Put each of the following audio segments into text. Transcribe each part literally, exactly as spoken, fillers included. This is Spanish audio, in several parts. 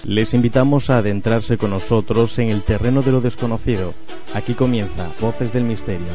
Les invitamos a adentrarse con nosotros en el terreno de lo desconocido. Aquí comienza Voces del Misterio.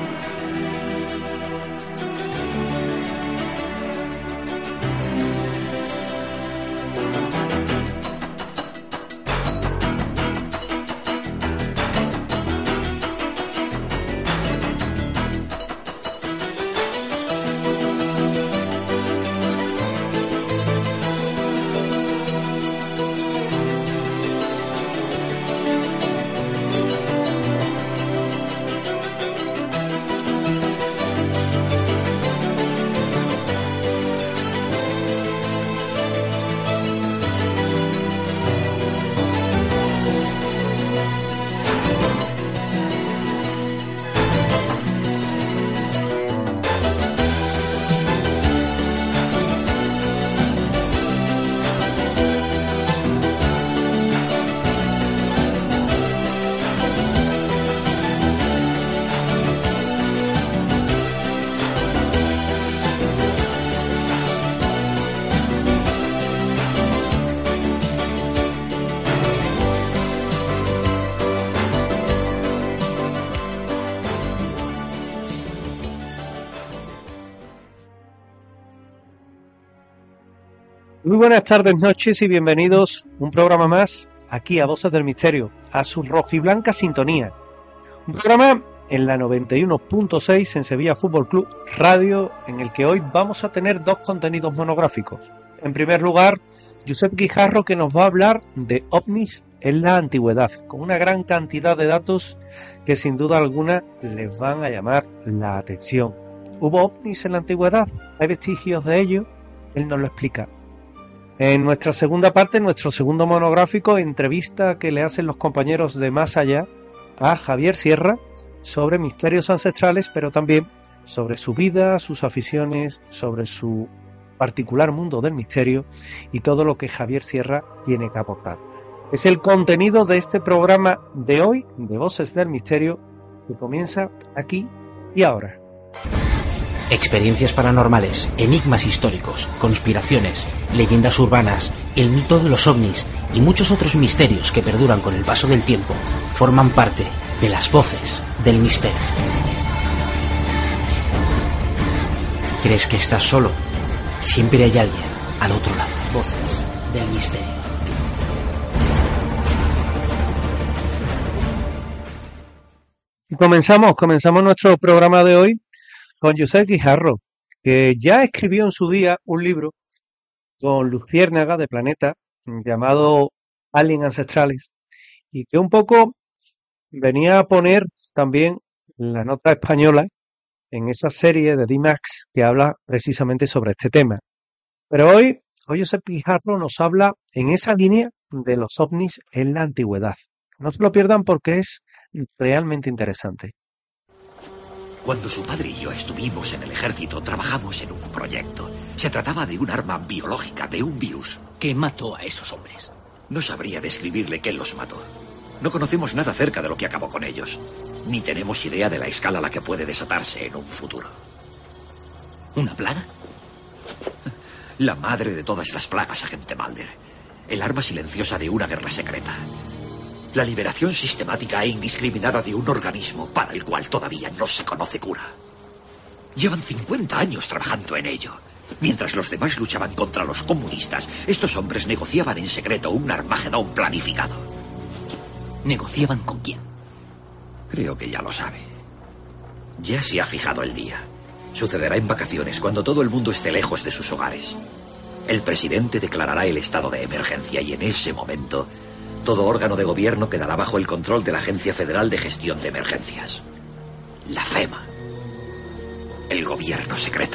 Muy buenas tardes, noches y bienvenidos a un programa más aquí a Voces del Misterio, a su rojiblanca sintonía. Un programa en la noventa y uno punto seis en Sevilla Fútbol Club Radio, en el que hoy vamos a tener dos contenidos monográficos. En primer lugar, Josep Guijarro, que nos va a hablar de ovnis en la antigüedad, con una gran cantidad de datos que sin duda alguna les van a llamar la atención. ¿Hubo ovnis en la antigüedad? ¿Hay vestigios de ello? Él nos lo explica. En nuestra segunda parte, en nuestro segundo monográfico, entrevista que le hacen los compañeros de Más Allá a Javier Sierra sobre misterios ancestrales, pero también sobre su vida, sus aficiones, sobre su particular mundo del misterio y todo lo que Javier Sierra tiene que aportar. Es el contenido de este programa de hoy, de Voces del Misterio, que comienza aquí y ahora. Experiencias paranormales, enigmas históricos, conspiraciones, leyendas urbanas, el mito de los ovnis y muchos otros misterios que perduran con el paso del tiempo forman parte de las Voces del Misterio. ¿Crees que estás solo? Siempre hay alguien al otro lado. Voces del Misterio. Y comenzamos, comenzamos nuestro programa de hoy con Josep Guijarro, que ya escribió en su día un libro con Luciérnaga de Planeta llamado Aliens Ancestrales, y que un poco venía a poner también la nota española en esa serie de D-Max que habla precisamente sobre este tema. Pero hoy, hoy Josep Guijarro nos habla en esa línea de los ovnis en la antigüedad. No se lo pierdan porque es realmente interesante. Cuando su padre y yo estuvimos en el ejército, trabajamos en un proyecto. Se trataba de un arma biológica, de un virus. ¿Qué mató a esos hombres? No sabría describirle qué los mató. No conocemos nada acerca de lo que acabó con ellos. Ni tenemos idea de la escala a la que puede desatarse en un futuro. ¿Una plaga? La madre de todas las plagas, agente Mulder. El arma silenciosa de una guerra secreta. La liberación sistemática e indiscriminada de un organismo para el cual todavía no se conoce cura. Llevan cincuenta años trabajando en ello. Mientras los demás luchaban contra los comunistas, estos hombres negociaban en secreto un Armagedón planificado. ¿Negociaban con quién? Creo que ya lo sabe. Ya se ha fijado el día. Sucederá en vacaciones, cuando todo el mundo esté lejos de sus hogares. El presidente declarará el estado de emergencia y en ese momento todo órgano de gobierno quedará bajo el control de la Agencia Federal de Gestión de Emergencias. La FEMA. El gobierno secreto.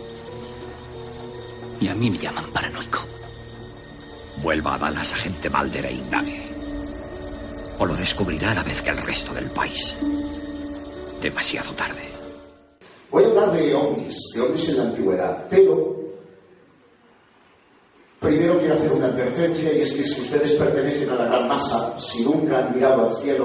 Y a mí me llaman paranoico. Vuelva a Dallas, agente Mulder, e indague. O lo descubrirá a la vez que el resto del país. Demasiado tarde. Voy a hablar de ovnis, de ovnis en la antigüedad, pero primero quiero hacer una advertencia, y es que si ustedes pertenecen a la gran masa, si nunca han mirado al cielo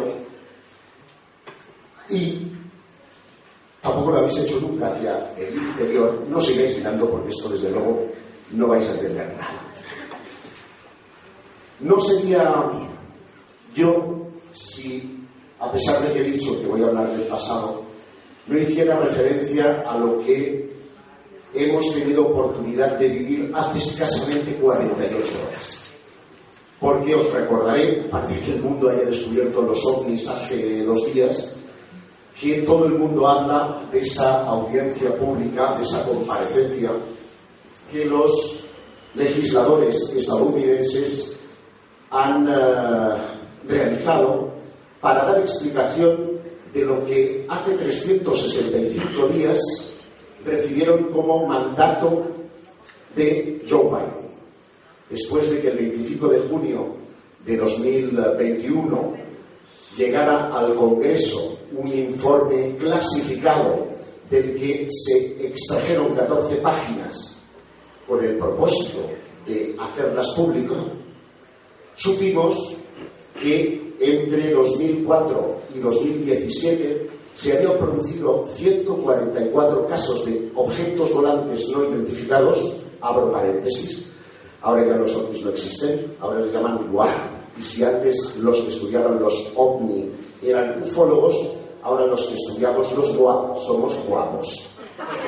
y tampoco lo habéis hecho nunca hacia el interior, no sigáis mirando, porque esto desde luego no vais a entender nada. No sería yo si, a pesar de que he dicho que voy a hablar del pasado, no hiciera referencia a lo que hemos tenido oportunidad de vivir hace escasamente cuarenta y ocho horas. Porque os recordaré, parece que el mundo haya descubierto los ovnis hace dos días, que todo el mundo habla de esa audiencia pública, de esa comparecencia que los legisladores estadounidenses han uh, realizado para dar explicación de lo que hace trescientos sesenta y cinco días recibieron como mandato de Joe Biden. Después de que el veinticinco de junio de dos mil veintiuno llegara al Congreso un informe clasificado del que se extrajeron catorce páginas con el propósito de hacerlas públicas, supimos que entre dos mil cuatro y dos mil diecisiete se habían producido ciento cuarenta y cuatro casos de objetos volantes no identificados, abro paréntesis. Ahora ya los ovnis no existen, ahora les llaman U A P. Y si antes los que estudiaban los ovni eran ufólogos, ahora los que estudiamos los U A P somos guapos.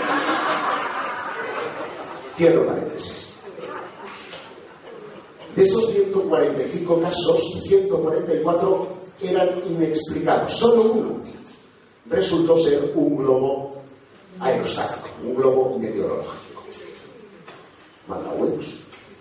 Cierro paréntesis. De esos ciento cuarenta y cinco casos, ciento cuarenta y cuatro eran inexplicados. Solo uno resultó ser un globo aerostático, un globo meteorológico. Manda huevos.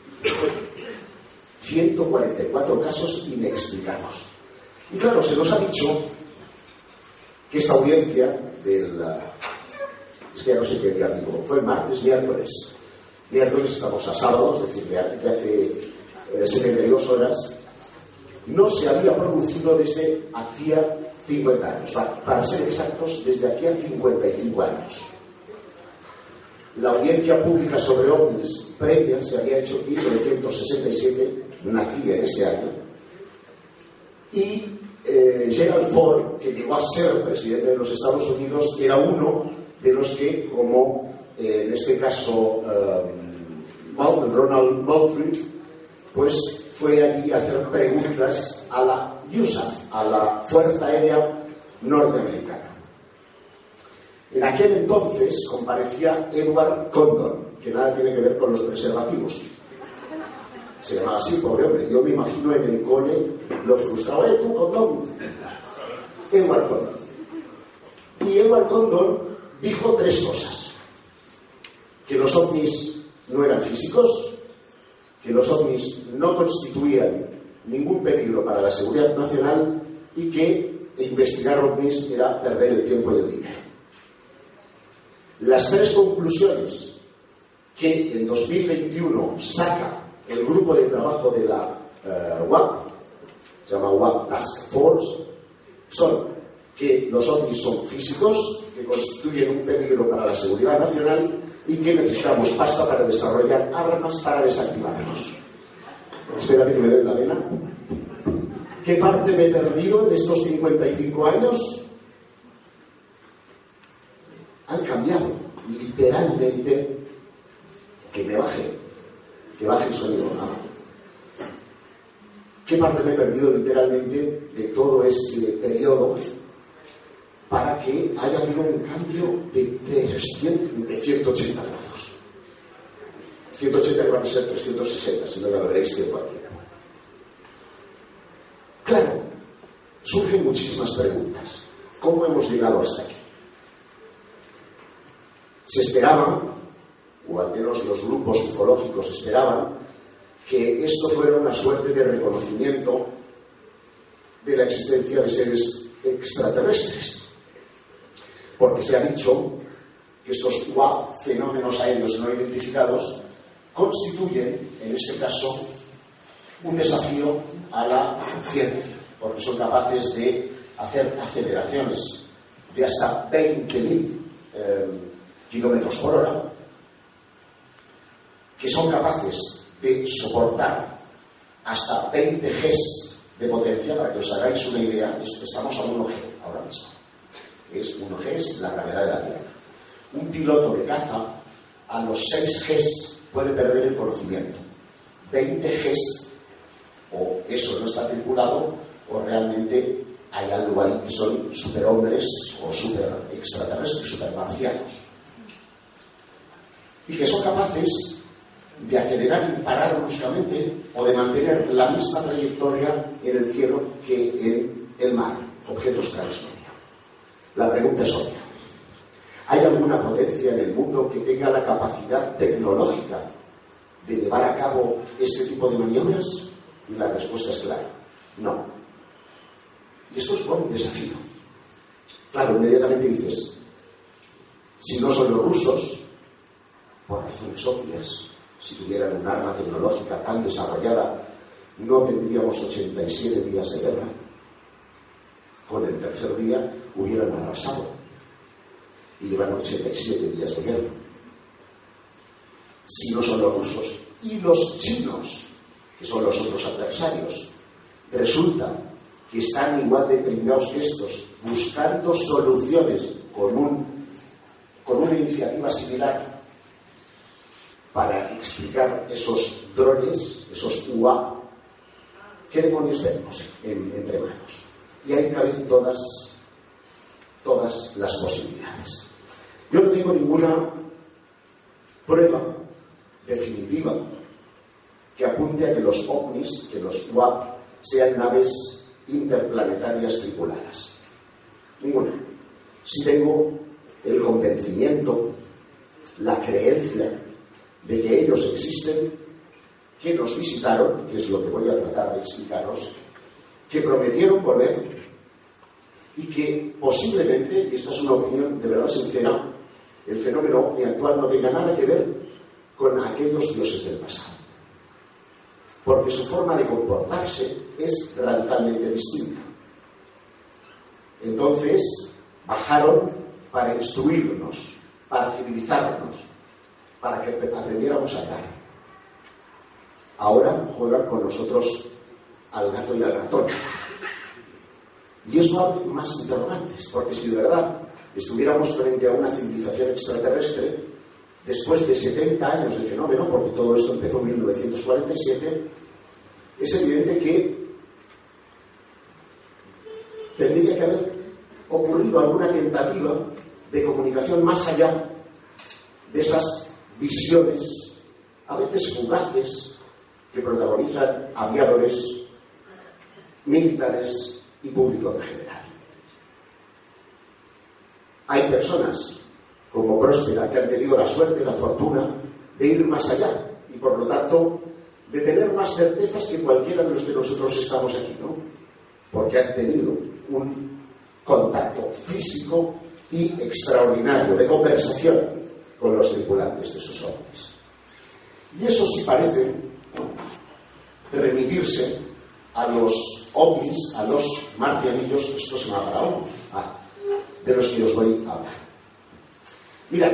ciento cuarenta y cuatro casos inexplicados. Y claro, se nos ha dicho que esta audiencia del... Es que ya no sé qué día digo, fue el martes, miércoles. Miércoles estamos a sábado, es decir, de hace eh, setenta y dos horas, no se había producido desde hacía cincuenta años. Para, para ser exactos, desde hacía cincuenta y cinco años. La audiencia pública sobre ovnis previa se había hecho en mil novecientos sesenta y siete, nací en ese año, y eh, Gerald Ford, que llegó a ser presidente de los Estados Unidos, era uno de los que, como eh, en este caso eh, Ronald Moultrie, pues fue allí a hacer preguntas a la U S A F, a la Fuerza Aérea Norteamericana. En aquel entonces comparecía Edward Condon, que nada tiene que ver con los preservativos. Se llamaba así, pobre hombre. Yo me imagino en el cole lo frustrado. ¡Eh, tú, Condon! Edward Condon. Y Edward Condon dijo tres cosas. Que los ovnis no eran físicos, que los ovnis no constituían ningún peligro para la seguridad nacional y que investigar ovnis era perder el tiempo y el dinero. Las tres conclusiones que en dos mil veintiuno saca el grupo de trabajo de la uh, U A P, se llama U A P Task Force, son que los ovnis son físicos, que constituyen un peligro para la seguridad nacional y que necesitamos pasta para desarrollar armas para desactivarlos. Espera que me den la vena. ¿Qué parte me he perdido en estos cincuenta y cinco años? Han cambiado, literalmente, que me baje, que baje el sonido. ¿No? ¿Qué parte me he perdido literalmente de todo ese periodo para que haya habido un cambio de, trescientos, de ciento ochenta grados? ciento ochenta que van a ser trescientos sesenta, si no ya lo veréis que cualquiera. Claro, surgen muchísimas preguntas. ¿Cómo hemos llegado hasta aquí? Se esperaba, o al menos los grupos ufológicos esperaban, que esto fuera una suerte de reconocimiento de la existencia de seres extraterrestres. Porque se ha dicho que estos U A P, fenómenos aéreos no identificados, constituyen, en este caso, un desafío a la ciencia, porque son capaces de hacer aceleraciones de hasta veinte mil eh, kilómetros por hora, que son capaces de soportar hasta veinte Gs de potencia. Para que os hagáis una idea, estamos a uno G ahora mismo. Es uno G es la gravedad de la Tierra. Un piloto de caza a los seis Gs puede perder el conocimiento. veinte Gs o eso no está tripulado o realmente hay algo ahí que son superhombres o super extraterrestres, supermarcianos, y que son capaces de acelerar y parar bruscamente o de mantener la misma trayectoria en el cielo que en el mar, objetos transmedia. La pregunta es obvia. ¿Hay alguna potencia en el mundo que tenga la capacidad tecnológica de llevar a cabo este tipo de maniobras? Y la respuesta es clara, no. Y esto es un desafío. Claro, inmediatamente dices, si no son los rusos, por razones obvias, si tuvieran un arma tecnológica tan desarrollada, no tendríamos ochenta y siete días de guerra. Con el tercer día hubieran arrasado. Y llevan ochenta y siete días de guerra. Si no son los rusos y los chinos, que son los otros adversarios, resulta que están igual de pringados que estos, buscando soluciones con, un, con una iniciativa similar para explicar esos drones, esos U A, ¿qué demonios tenemos en, entre manos? Y ahí caben todas, todas las posibilidades. Yo no tengo ninguna prueba definitiva que apunte a que los ovnis, que los U A P, sean naves interplanetarias tripuladas. Ninguna. Sí tengo el convencimiento, la creencia de que ellos existen, que nos visitaron, que es lo que voy a tratar de explicaros, que prometieron volver y que posiblemente, y esta es una opinión de verdad sincera, el fenómeno ovni actual no tenga nada que ver con aquellos dioses del pasado. Porque su forma de comportarse es radicalmente distinta. Entonces, bajaron para instruirnos, para civilizarnos, para que aprendiéramos a andar. Ahora juegan con nosotros al gato y al ratón. Y eso abre más interrogantes, porque si de verdad estuviéramos frente a una civilización extraterrestre, después de setenta años de fenómeno, porque todo esto empezó en mil novecientos cuarenta y siete, es evidente que tendría que haber ocurrido alguna tentativa de comunicación más allá de esas visiones, a veces fugaces, que protagonizan aviadores, militares y público en general. Hay personas como Próspera que han tenido la suerte, la fortuna de ir más allá y por lo tanto de tener más certezas que cualquiera de los que nosotros estamos aquí, ¿no? Porque han tenido un contacto físico y extraordinario de conversación con los tripulantes de sus ovnis. Y eso sí parece remitirse a los ovnis, a los marcianillos, esto se me ha parado, ah, de los que os voy a hablar. Mirad,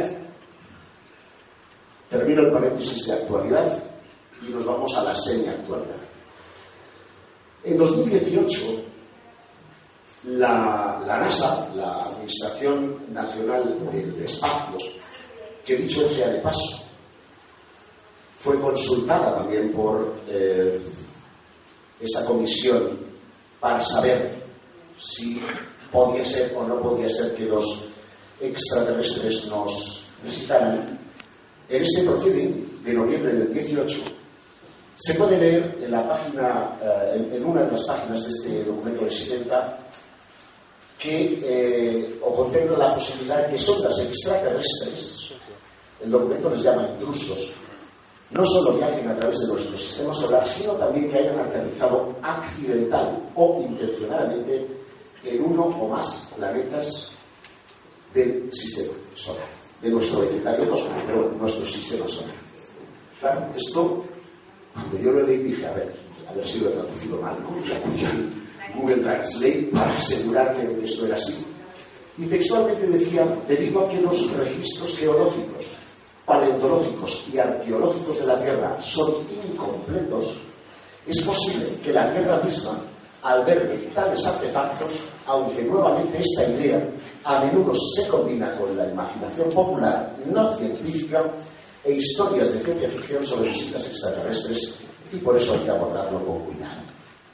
termino el paréntesis de actualidad y nos vamos a la semi-actualidad. En dos mil dieciocho, la, la NASA, la Administración Nacional del Espacio, que dicho sea de paso, fue consultada también por eh, esta comisión para saber si podía ser o no podía ser que los extraterrestres nos visitaran. En este proceeding de noviembre del dieciocho se puede leer en la página, eh, en, en una de las páginas de este documento de setenta que eh, o contempla la posibilidad de que sondas extraterrestres, el documento les llama intrusos, no solo viajen a través de nuestro sistema solar, sino también que hayan aterrizado accidental o intencionadamente en uno o más planetas del sistema solar, de nuestro vecindario cosmos, pero bueno, nuestro sistema solar. Claro, esto, cuando yo lo leí dije, a ver, a ver si lo he traducido mal, ¿no? Y acudí a Google Translate para asegurarme de que esto era así. Y textualmente decía, debido a que los registros geológicos, paleontológicos y arqueológicos de la Tierra son incompletos, es posible que la Tierra misma albergue tales artefactos, aunque nuevamente esta idea a menudo se combina con la imaginación popular no científica e historias de ciencia ficción sobre visitas extraterrestres, y por eso hay que abordarlo con cuidado.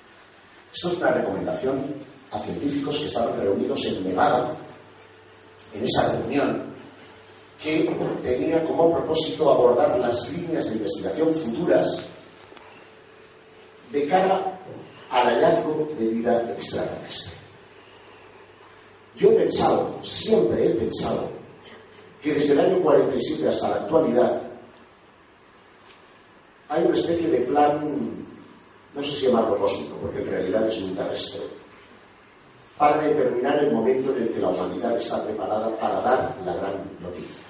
Esto es una recomendación a científicos que estaban reunidos en Nevada, en esa reunión, que tenía como propósito abordar las líneas de investigación futuras de cara al hallazgo de vida extraterrestre. Yo he pensado, siempre he pensado, que desde el año cuarenta y siete hasta la actualidad hay una especie de plan, no sé si llamarlo cósmico, porque en realidad es muy terrestre, para determinar el momento en el que la humanidad está preparada para dar la gran noticia.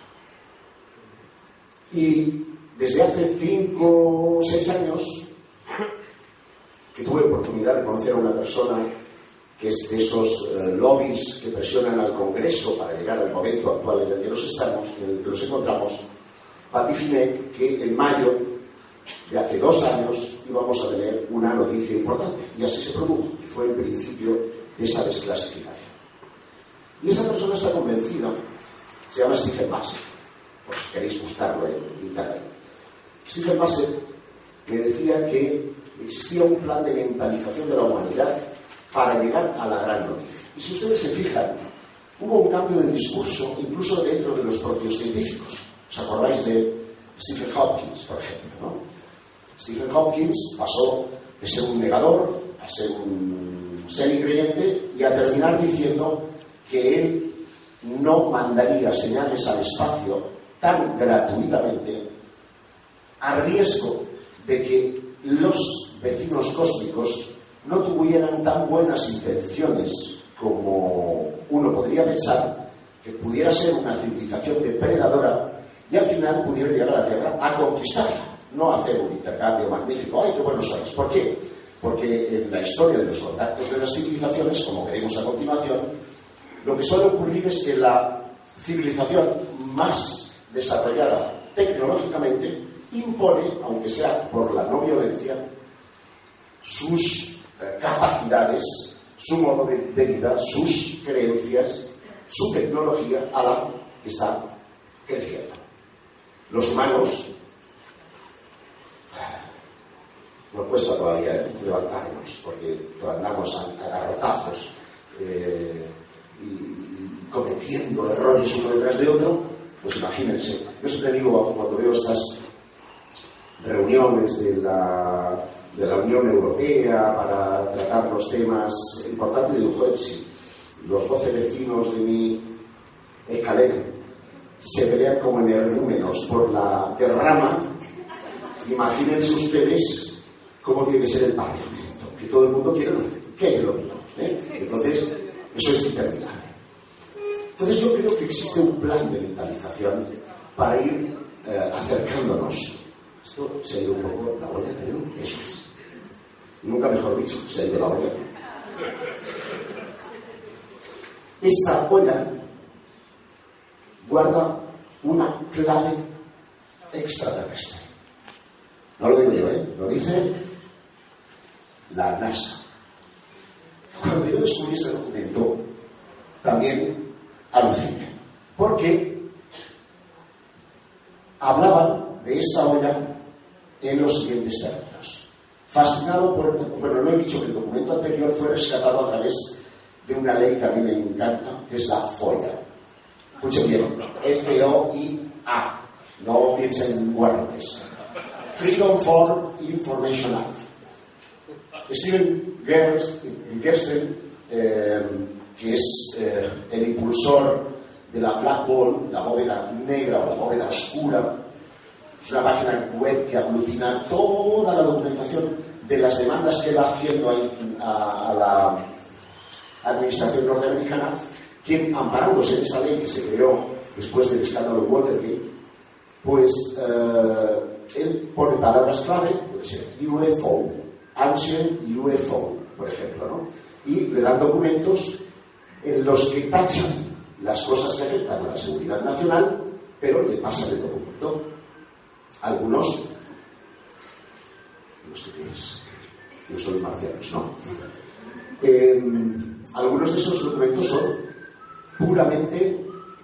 Y desde hace cinco o seis años que tuve oportunidad de conocer a una persona que es de esos eh, lobbies que presionan al Congreso para llegar al momento actual en el que nos estamos, en el que nos encontramos, vaticiné que en mayo de hace dos años íbamos a tener una noticia importante, y así se produjo, y fue el principio de esa desclasificación. Y esa persona está convencida, se llama Stephen Bassett, por si queréis buscarlo en internet. Stephen Bassett me decía que existía un plan de mentalización de la humanidad para llegar a la gran noticia. Y si ustedes se fijan, hubo un cambio de discurso incluso dentro de los propios científicos. ¿Os acordáis de Stephen Hopkins, por ejemplo, ¿no? Stephen Hopkins pasó de ser un negador a ser un semicreyente y a terminar diciendo que él no mandaría señales al espacio tan gratuitamente a riesgo de que los vecinos cósmicos no tuvieran tan buenas intenciones como uno podría pensar, que pudiera ser una civilización depredadora y al final pudiera llegar a la Tierra a conquistarla, no a hacer un intercambio magnífico. ¡Ay, qué buenos sois! ¿Por qué? Porque en la historia de los contactos de las civilizaciones, como veremos a continuación, lo que suele ocurrir es que la civilización más desarrollada tecnológicamente impone, aunque sea por la no violencia, sus eh, capacidades, su modo de, de vida, sus creencias, su tecnología a la que está creciendo. Los humanos nos cuesta todavía ¿eh? levantarnos, porque andamos a, a garrotazos eh, y, y cometiendo errores uno detrás de otro. Pues imagínense, yo siempre digo cuando veo estas reuniones de la, de la Unión Europea para tratar los temas importantes, digo, joder, si los doce vecinos de mi escalera se pelean como energúmenos por la derrama, imagínense ustedes cómo tiene que ser el Parlamento, que todo el mundo quiere que es lo mismo, ¿eh? Entonces, eso es interminable. Entonces yo creo que existe un plan de mentalización para ir eh, acercándonos. Esto se ha ido un poco la olla, pero eso es. Nunca mejor dicho, se ha ido la olla. Esta olla guarda una clave extraterrestre. No lo digo yo, ¿eh? Lo dice la NASA. Cuando yo descubrí este documento, también aluciné, porque hablaban de esta olla en los siguientes términos. Fascinado por... Bueno, no he dicho que el documento anterior fue rescatado a través de una ley que a mí me encanta, que es la FOIA. Escuchen bien, F O I A. No piensen en guarrones. Freedom for Information Act. Steven Gersten, eh, que es eh, el impulsor de la Black Hole, la bóveda negra o la bóveda oscura, es una página web que aglutina toda la documentación de las demandas que va haciendo ahí a, a la administración norteamericana, quien, amparándose en esta ley que se creó después del escándalo Watergate, pues eh, él pone palabras clave, puede ser U F O, Ancient U F O, por ejemplo, ¿no? Y le dan documentos en los que tachan las cosas que afectan a la seguridad nacional, pero le pasan el documento. Algunos, no sé qué es, no son marcianos, no. Eh, algunos de esos documentos son puramente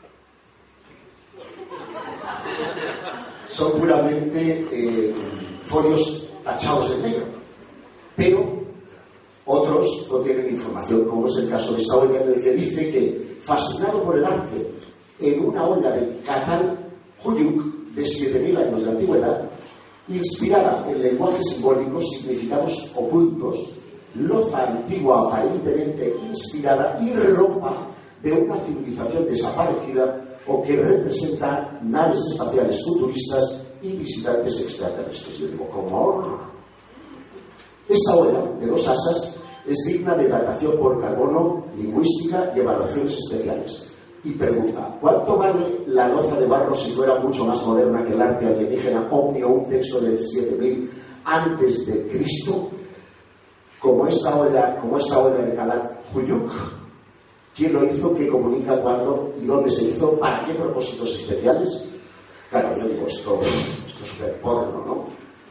son puramente eh, folios tachados en negro, pero Otros no tienen información, como es el caso de esta olla, en el que dice que, fascinado por el arte, en una olla de Catal Huyuk de siete mil años de antigüedad, inspirada en lenguajes simbólicos, significados ocultos, loza antigua aparentemente inspirada y ropa de una civilización desaparecida o que representa naves espaciales futuristas y visitantes extraterrestres. Yo digo, ¿cómo? Esta olla de dos asas es digna de datación por carbono, lingüística y evaluaciones especiales. Y pregunta, ¿cuánto vale la loza de barro si fuera mucho más moderna que el arte alienígena ovni o un texto del siete mil antes de Cristo? Como esta olla, como esta olla de Calat Huyuk, ¿quién lo hizo? ¿Qué comunica? ¿Cuándo? ¿Y dónde se hizo? ¿Para qué propósitos especiales? Claro, yo digo, esto, esto es súper porno, ¿no?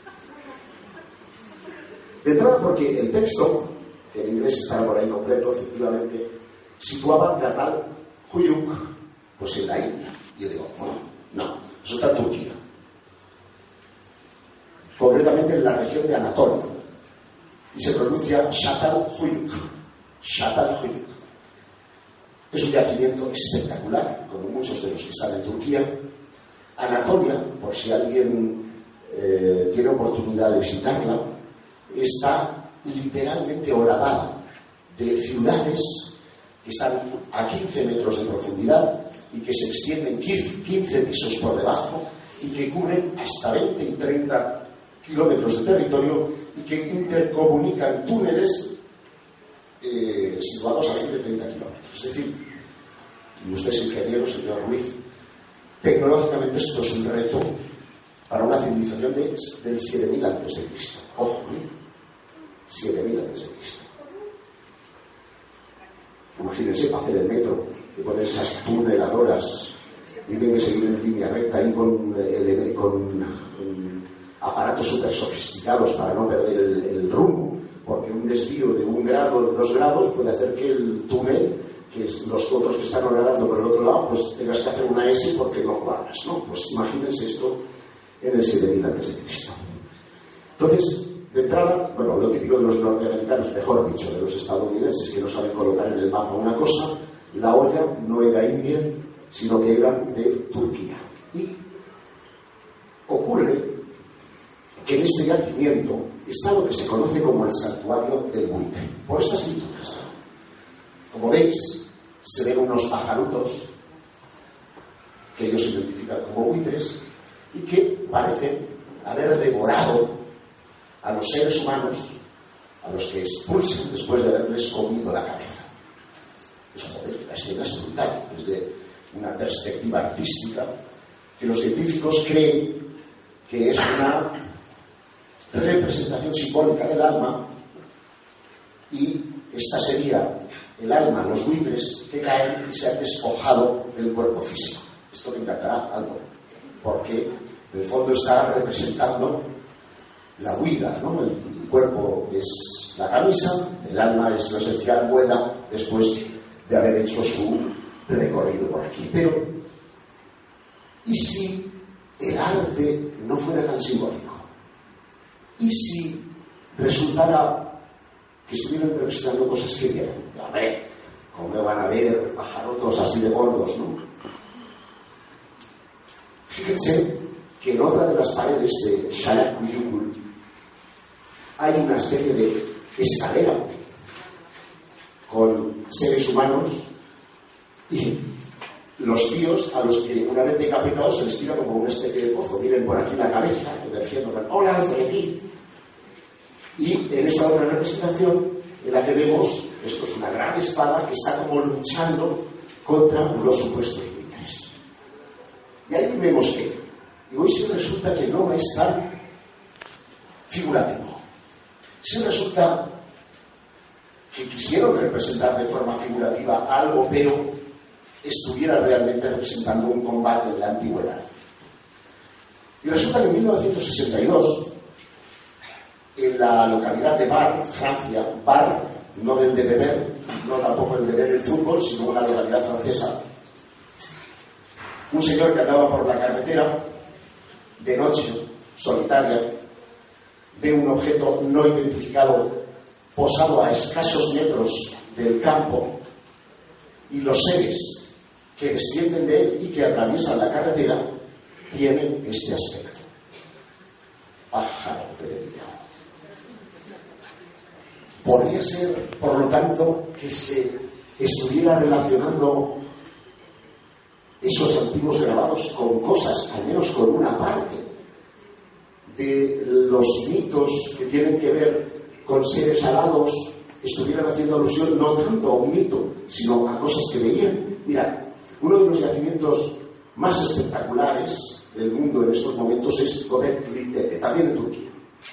De entrada porque el texto, que en inglés está por ahí completo, efectivamente, situaba Catal Huyuk, pues en la India. Yo digo, bueno, no, eso está en Turquía. Concretamente en la región de Anatolia. Y se pronuncia Shatal Huyuk. Shatal Huyuk. Es un yacimiento espectacular, como muchos de los que están en Turquía. Anatolia, por si alguien eh, tiene oportunidad de visitarla, está literalmente horadada de ciudades que están a quince metros de profundidad y que se extienden quince pisos por debajo y que cubren hasta veinte y treinta kilómetros de territorio y que intercomunican túneles eh, situados a veinte y treinta kilómetros. Es decir, y usted es ingeniero, señor Ruiz, tecnológicamente esto es un reto para una civilización de, del siete mil antes de Cristo. Ojo, ¿eh? siete mil antes de Cristo. Imagínense para hacer el metro, y poner esas tuneladoras y tienen que seguir en línea recta ahí con, el, con um, aparatos súper sofisticados para no perder el, el rumbo, porque un desvío de un grado, de dos grados puede hacer que el túnel, que es los otros que están nadando por el otro lado, pues tengas que hacer una S porque no cuadras, ¿no? Pues imagínense esto en el siete mil antes de Cristo. Entonces, de entrada, bueno, lo típico de los norteamericanos, mejor dicho, de los estadounidenses, que no saben colocar en el mapa una cosa, la olla no era india, sino que era de Turquía. Y ocurre que en este yacimiento está lo que se conoce como el santuario del buitre, por estas pinturas. Como veis, se ven unos pajarutos que ellos identifican como buitres y que parecen haber devorado a los seres humanos, a los que expulsan después de haberles comido la cabeza. Eso, joder, la escena es brutal desde una perspectiva artística, que los científicos creen que es una representación simbólica del alma, y esta sería el alma, los buitres que caen y se han despojado del cuerpo físico. Esto te encantará, Aldo, porque en el fondo está representando la huida, ¿no? El cuerpo es la camisa, el alma es lo esencial, vuela después de haber hecho su recorrido por aquí. Pero, ¿y si el arte no fuera tan simbólico? ¿Y si resultara que estuvieran representando cosas que vieron? Hombre, ¿cómo van a ver pajarotos así de gordos, no? Fíjense que en otra de las paredes de Shalat Huyuk hay una especie de escalera con seres humanos y los tíos a los que una vez decapitados se les tira como una especie de pozo. Miren por aquí la cabeza, emergiendo, hola, estoy aquí. Y en esta otra representación, en la que vemos, esto es una gran espada que está como luchando contra los supuestos buitres. Y ahí vemos que, y hoy sí resulta que no es tan figurativo. Si resulta que quisieron representar de forma figurativa algo, pero estuviera realmente representando un combate de la antigüedad. Y resulta que en mil novecientos sesenta y dos, en la localidad de Bar, Francia, Bar, no del de beber, no tampoco el de ver el fútbol, sino una localidad francesa, un señor que andaba por la carretera de noche, solitaria, ve un objeto no identificado posado a escasos metros del campo, y los seres que descienden de él y que atraviesan la carretera tienen este aspecto. Pájaro peregrino. Podría ser, por lo tanto, que se estuviera relacionando esos antiguos grabados con cosas, al menos con una parte de los mitos que tienen que ver con seres alados, estuvieran haciendo alusión no tanto a un mito, sino a cosas que veían. Mirad, uno de los yacimientos más espectaculares del mundo en estos momentos es Göbekli Tepe, también en Turquía.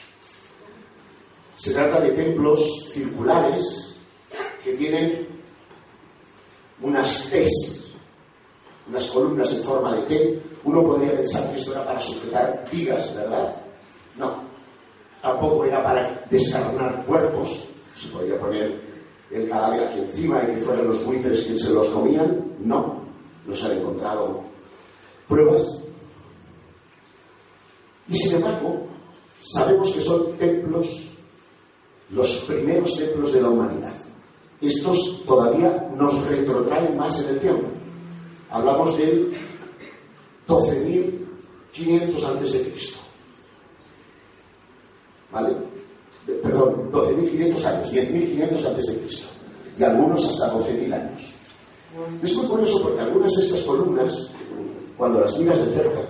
Se trata de templos circulares que tienen unas T's, unas columnas en forma de T. Uno podría pensar que esto era para sujetar vigas, ¿verdad? No. Tampoco era para descarnar cuerpos. Se podía poner el cadáver aquí encima y que fueran los buitres quienes se los comían. No. No se han encontrado pruebas. Y sin embargo, sabemos que son templos, los primeros templos de la humanidad. Estos todavía nos retrotraen más en el tiempo. Hablamos del doce mil quinientos antes de Cristo. ¿Vale? De, perdón, doce mil quinientos años, diez mil quinientos antes de Cristo. Y algunos hasta doce mil años. Es muy curioso porque algunas de estas columnas, cuando las miras de cerca,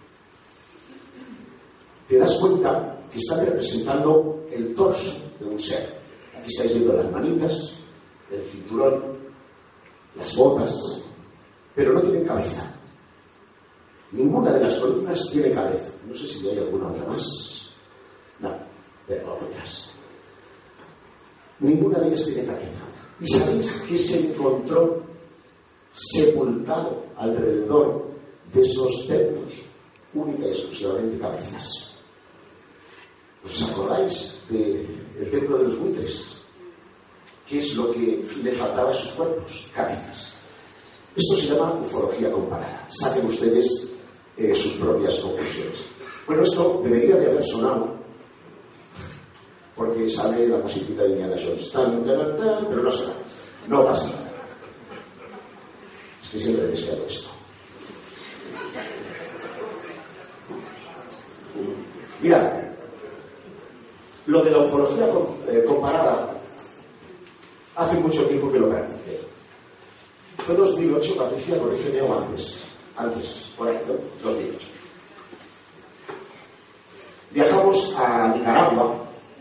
te das cuenta que están representando el torso de un ser. Aquí estáis viendo las manitas, el cinturón, las botas, pero no tienen cabeza. Ninguna de las columnas tiene cabeza. No sé si hay alguna otra más. No, pero otras. Ninguna de ellas tiene cabeza. ¿Y sabéis qué se encontró sepultado alrededor de esos templos? Única y exclusivamente cabezas. ¿Os acordáis del templo de los buitres? ¿Qué es lo que le faltaba a sus cuerpos? Cabezas. Esto se llama ufología comparada. Saquen ustedes eh, sus propias conclusiones. Bueno, esto debería de haber sonado, porque sale la musiquita de Indiana Jones, tan, tan, tan, pero no suena. No pasa nada. Es que siempre he deseado esto. Mirad, lo de la ufología comparada hace mucho tiempo que lo practiqué. Fue dos mil ocho, Patricia, corrígeme, o antes. Antes, por aquí, ¿no? dos mil ocho. Viajamos a Nicaragua,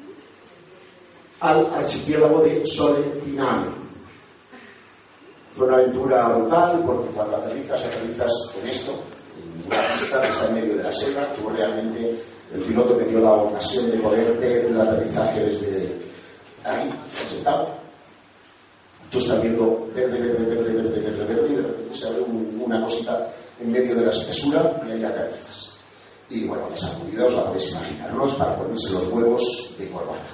al archipiélago de Soledad. Fue una aventura brutal, porque cuando aterrizas, aterrizas en esto, en una pista que está en medio de la selva. Tú realmente, el piloto me dio la ocasión de poder ver el aterrizaje desde ahí, sentado. Tú estás viendo verde, verde, verde, verde, verde, verde, y de repente se abre un, una cosita en medio de la espesura y ahí aterrizas. Y bueno, la sacudida os la podéis imaginar, ¿no? Es para ponerse los huevos de corbata.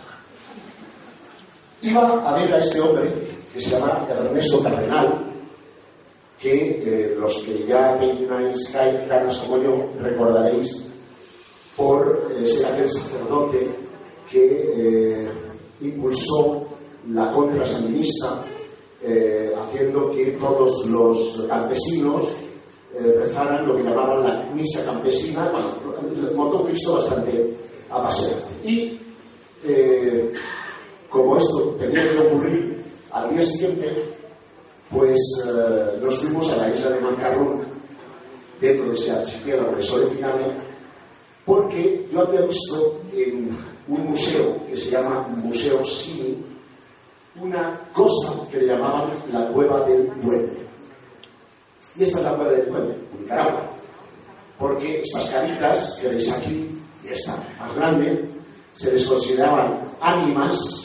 Iba a ver a este hombre que se llama Ernesto Cardenal, que eh, los que ya peináis canas como yo recordaréis por eh, ser aquel sacerdote que eh, impulsó la contra sandinista, eh, haciendo que todos los campesinos eh, rezaran lo que llamaban la misa campesina. Bueno, montó Cristo bastante apasionante. Y eh, como esto tenía que ocurrir al día siguiente, pues eh, nos fuimos a la isla de Mancarrón, dentro de ese archipiélago de Soledad, porque yo había visto en un museo que se llama Museo Simi una cosa que le llamaban la Cueva del Duende. Y esta es la Cueva del Duende, en Nicaragua, porque estas caritas que veis aquí, y esta más grande, se les consideraban ánimas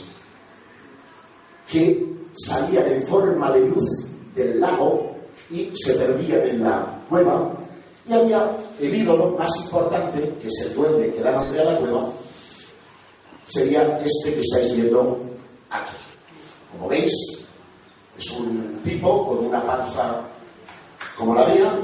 que salían en forma de luz del lago y se perdían en la cueva. Y había el ídolo más importante, que es el duende que da nombre a la cueva, sería este que estáis viendo aquí. Como veis, es un tipo con una panza como la mía,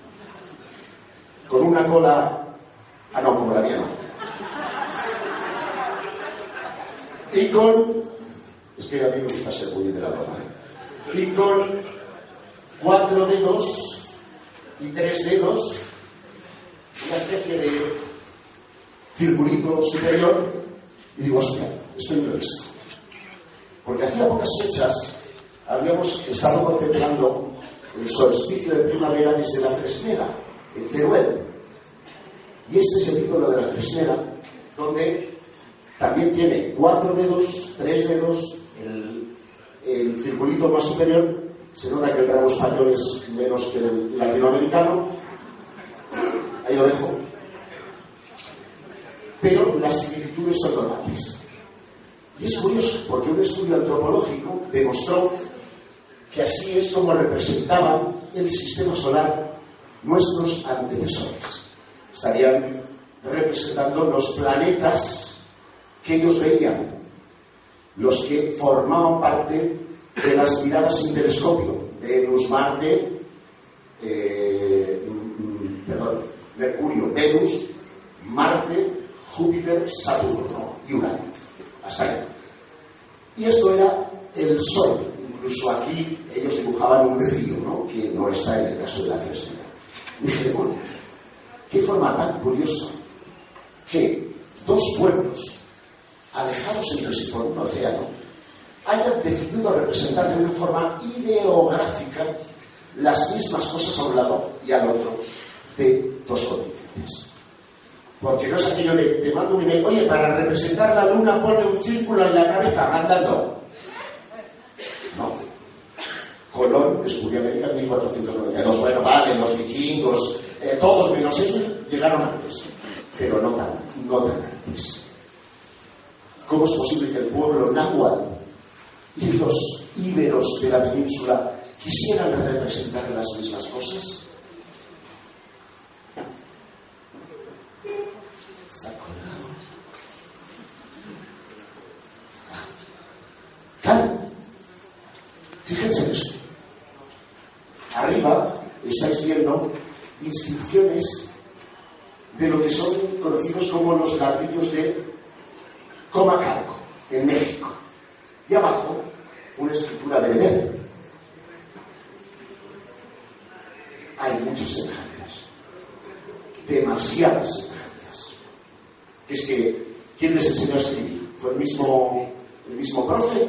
con una cola... Ah, no, como la mía no. Y con Es que a mí me gusta ser muy de la broma, ¿eh? Y con cuatro dedos y tres dedos, una especie de circulito superior, y digo, hostia, esto no lo he visto. Porque hacía pocas fechas habíamos estado contemplando el solsticio de primavera desde la Fresneda, en Teruel. Y este es el ícono de la Fresneda, donde también tiene cuatro dedos, tres dedos, el, el circulito más superior. Se nota que el ramo español es menos que el latinoamericano. Ahí lo dejo. Pero las similitudes son notables. Y es curioso, porque un estudio antropológico demostró que así es como representaban el sistema solar nuestros antecesores. Estarían representando los planetas que ellos veían, los que formaban parte de las miradas sin telescopio, Venus, Marte, eh, perdón, Mercurio, Venus, Marte, Júpiter, Saturno y Urano. Hasta ahí. Y esto era el Sol. Incluso aquí ellos dibujaban un río, ¿no? Que no está en el caso de la Fresneda. Dije, demonios, qué forma tan curiosa que dos pueblos alejados entre sí por un océano hayan decidido representar de una forma ideográfica las mismas cosas a un lado y al otro de dos continentes. Porque no es aquello de, te mando un email, oye, para representar la luna pone un círculo en la cabeza, andando. No. Colón descubrió América en mil cuatrocientos noventa y dos. Bueno, vale, los vikingos, eh, todos menos ellos llegaron antes, pero no tan, no tan antes. ¿Cómo es posible que el pueblo náhuatl y los íberos de la península quisieran representar las mismas cosas? Está colgado. Claro. Fíjense en esto. Arriba estáis viendo inscripciones de lo que son conocidos como los ladrillos de Comacalco, en México. Y abajo, una escritura bereber. Hay muchas semejanzas. Demasiadas semejanzas. Es que, ¿quién les enseñó a escribir? ¿Fue el mismo, el mismo profe?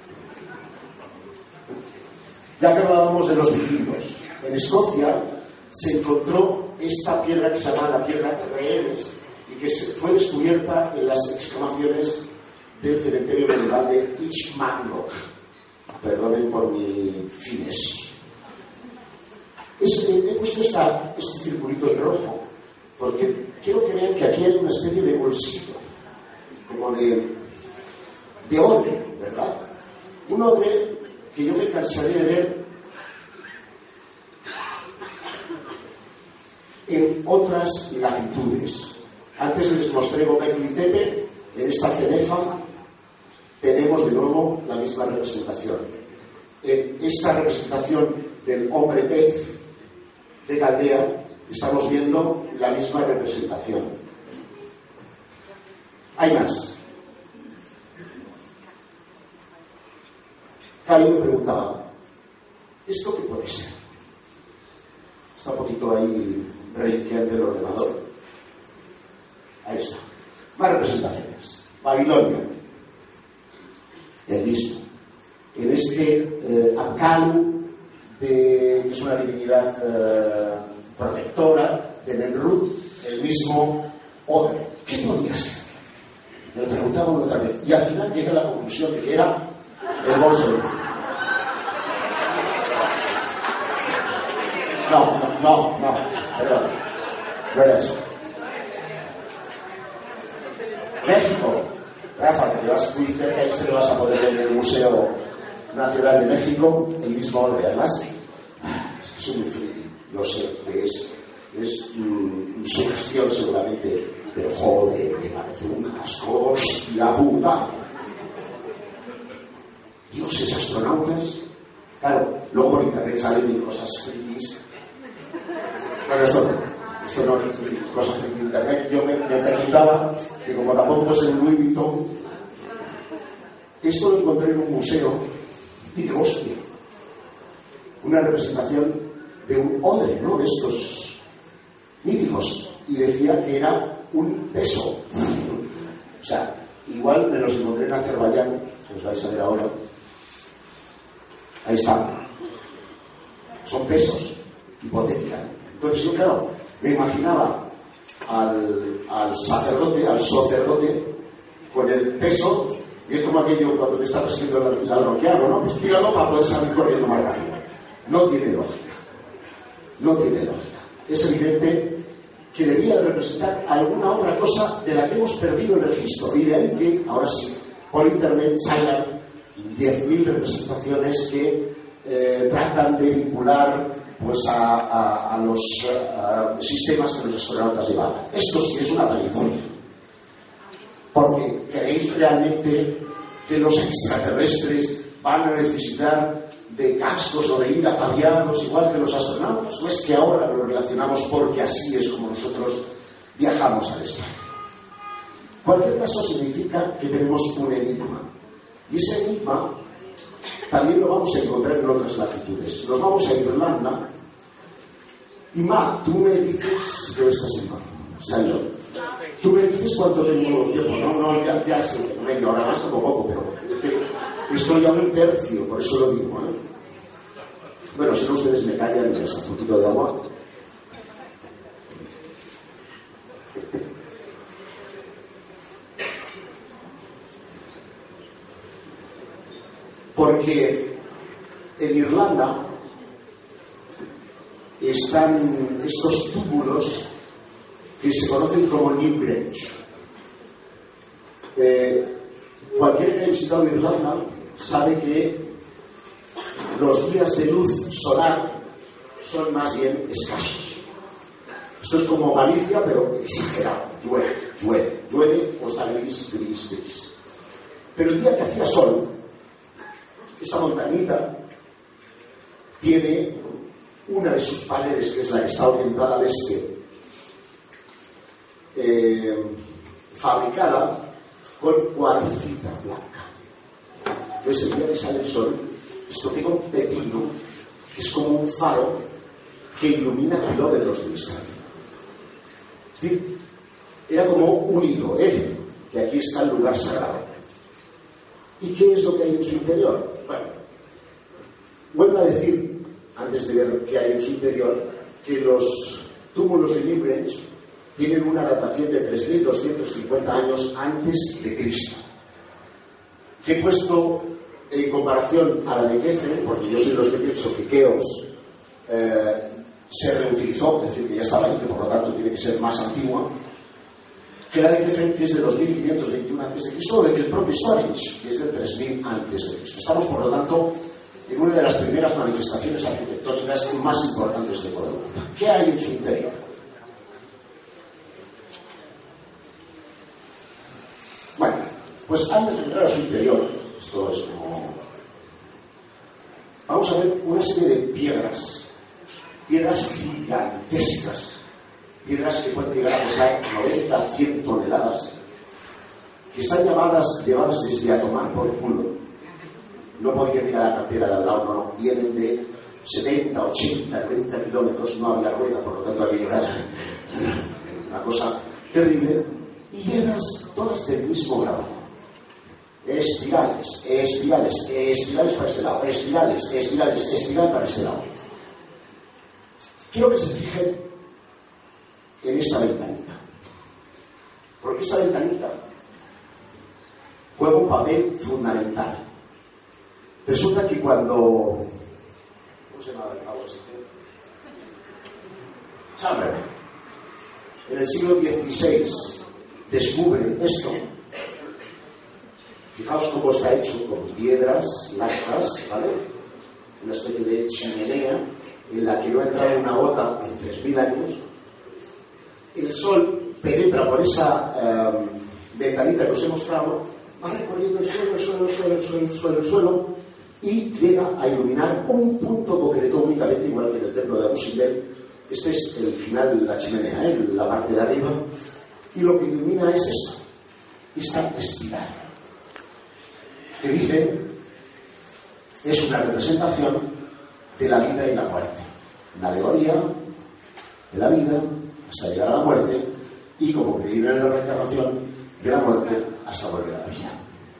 Ya que hablábamos de los vikingos, en Escocia se encontró esta piedra que se llama la piedra Rehenes y que fue descubierta en las excavaciones del cementerio medieval de Ishmanloch. Perdonen por mi fines. Es, he puesto esta, este circulito en rojo porque quiero que vean que aquí hay una especie de bolsito, como de, de odre, ¿verdad? Un odre que yo me cansaré de ver en otras latitudes. Antes les mostré Göbekli Tepe. En esta cenefa tenemos de nuevo la misma representación. En esta representación del hombre pez de Caldea estamos viendo la misma representación. Hay más. Cali me preguntaba, ¿esto qué puede ser? Está un poquito ahí reiki-ante el ordenador. Ahí está. Más representaciones. Babilonia. El mismo. En este eh, Apkalu, de, que es una divinidad eh, protectora de Nemrut, el mismo Odre. ¿Qué podía ser? Me lo preguntaba una otra vez. Y al final llegué a la conclusión de que era el bolso de... No, no, no, perdón. No era eso. México. Rafa, que llevas muy cerca, este lo vas a poder ver en el Museo Nacional de México, el mismo hombre. Además, es que soy muy friki, lo sé, que es, es mm, su gestión seguramente, pero joder, me parece un asco, hostia puta. Dioses astronautas. Claro, luego por internet salen mil cosas frikis. Bueno, esto no. Esto no es cosas de internet. Yo me, me preguntaba que como tampoco es el Louis Vuitton, Esto lo encontré en un museo y de hostia. Una representación de un odre, ¿no? De estos míticos. Y decía que era un peso. O sea, igual me los encontré en Azerbaiyán, que os vais a ver ahora. Ahí están. Son pesos, hipotéticamente. Entonces yo, claro, me imaginaba al, al sacerdote, al sacerdote, con el peso, y es como aquello cuando te está persiguiendo el ladrón. ¿Qué hago? No, pues tíralo para poder salir corriendo más rápido. No tiene lógica. No tiene lógica. Es evidente que debía representar alguna otra cosa de la que hemos perdido el registro. Y de ahí que, ahora sí, por internet salgan diez mil representaciones que eh, tratan de vincular pues a, a, a los a sistemas que los astronautas llevaban. Esto sí es una trayectoria. Porque ¿creéis realmente que los extraterrestres van a necesitar de cascos o de ir ataviados igual que los astronautas? ¿O es que ahora lo relacionamos porque así es como nosotros viajamos al espacio? Cualquier caso significa que tenemos un enigma. Y ese enigma también lo vamos a encontrar en otras latitudes. Nos vamos a Irlanda. Y Ma, tú me dices que estás en Ma. O sea, yo. Tú me dices cuánto tengo tiempo. No, no, ya, ya sé, media hora más, como poco, pero es que estoy a un tercio, por eso lo digo, ¿eh? Bueno, si no ustedes me callan y les un poquito de agua. Porque en Irlanda están estos túmulos que se conocen como Newgrange. Eh, cualquiera que haya visitado Irlanda sabe que los días de luz solar son más bien escasos. Esto es como Galicia, pero exagerado. Llueve, llueve, llueve o está gris, gris, gris. Pero el día que hacía sol, esta montañita tiene una de sus paredes, que es la que está orientada al este, eh, fabricada con cuarcita blanca. Entonces el día que sale el sol, esto tiene un pepino que es como un faro que ilumina kilómetros de distancia. Es decir, era como unido, ¿eh? Que aquí está el lugar sagrado. ¿Y qué es lo que hay en su interior? Bueno, vuelvo a decir, antes de ver qué hay en su interior, que los túmulos de Newgrange tienen una datación de tres mil doscientos cincuenta años antes de Cristo. Que he puesto en comparación a la de Kepler, porque yo soy de los que pienso que Keops eh, se reutilizó, es decir, que ya estaba ahí, que por lo tanto tiene que ser más antigua, que la de Kepler, que es de dos mil quinientos veintiuno antes de Cristo, o de que el propio Stonehenge, que es de tres mil antes de Cristo. Estamos, por lo tanto, en una de las primeras manifestaciones arquitectónicas más importantes de toda Europa. ¿Qué hay en su interior? Bueno, pues antes de entrar a su interior, esto es como... vamos a ver una serie de piedras, piedras gigantescas, piedras que pueden llegar a pesar noventa a cien toneladas, que están llamadas, llevadas desde a tomar por culo. No podían ir a la cartera de al lado, no, vienen de setenta, ochenta, treinta kilómetros, no había rueda, por lo tanto había que llegar. Una cosa terrible. Y llenas todas del mismo grado. Espirales, espirales, espirales para este lado, espirales, espirales, espiral para este lado. Quiero que se fijen en esta ventanita. Porque esta ventanita juega un papel fundamental. Resulta que cuando... ¿cómo se llama el cabo este? Chamberlain, en el siglo dieciséis, descubre esto. Fijaos cómo está hecho, con piedras, lascas, ¿vale? Una especie de chimenea en la que no ha entrado una gota en tres mil años. El sol penetra por esa eh, ventanita que os he mostrado, va recorriendo el suelo, el suelo, el suelo, el suelo, el suelo, el suelo, y llega a iluminar un punto concreto únicamente, igual que en el templo de Abu Simbel. Este es el final de la chimenea, ¿eh? La parte de arriba, y lo que ilumina es esto, esta espiral. que dicen es una representación de la vida y la muerte. Una alegoría de la vida hasta llegar a la muerte y, como creían en la reencarnación, de la muerte hasta volver a la vida.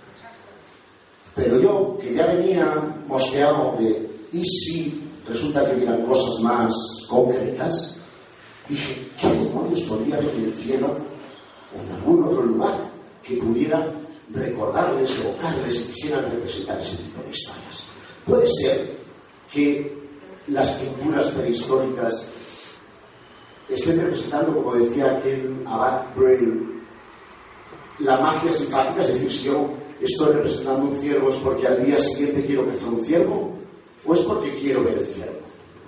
Pero yo, que ya venía mosqueado de ¿y si resulta que hubieran cosas más concretas? Dije, ¿qué demonios podría haber en el cielo o en algún otro lugar que pudiera recordarles, evocarles y quisieran representar ese tipo de historias? Puede ser que las pinturas prehistóricas estén representando, como decía aquel abad Braille, la magia simpática, es decir, si yo estoy representando un ciervo, ¿es porque al día siguiente quiero que sea un ciervo? ¿O es porque quiero ver el ciervo?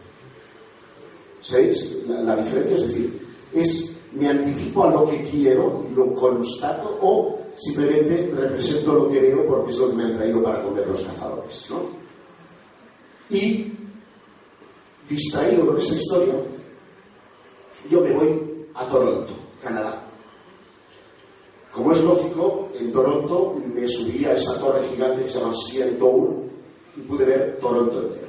¿Sabéis? La, la diferencia es decir, es me anticipo a lo que quiero, lo constato, o simplemente represento lo que veo porque es lo que me han traído para comer los cazadores, ¿no? Y, distraído con esa historia, yo me voy a Toronto, Canadá. Como es lógico, en Toronto me subí a esa torre gigante que se llama C N Tower y pude ver Toronto entero.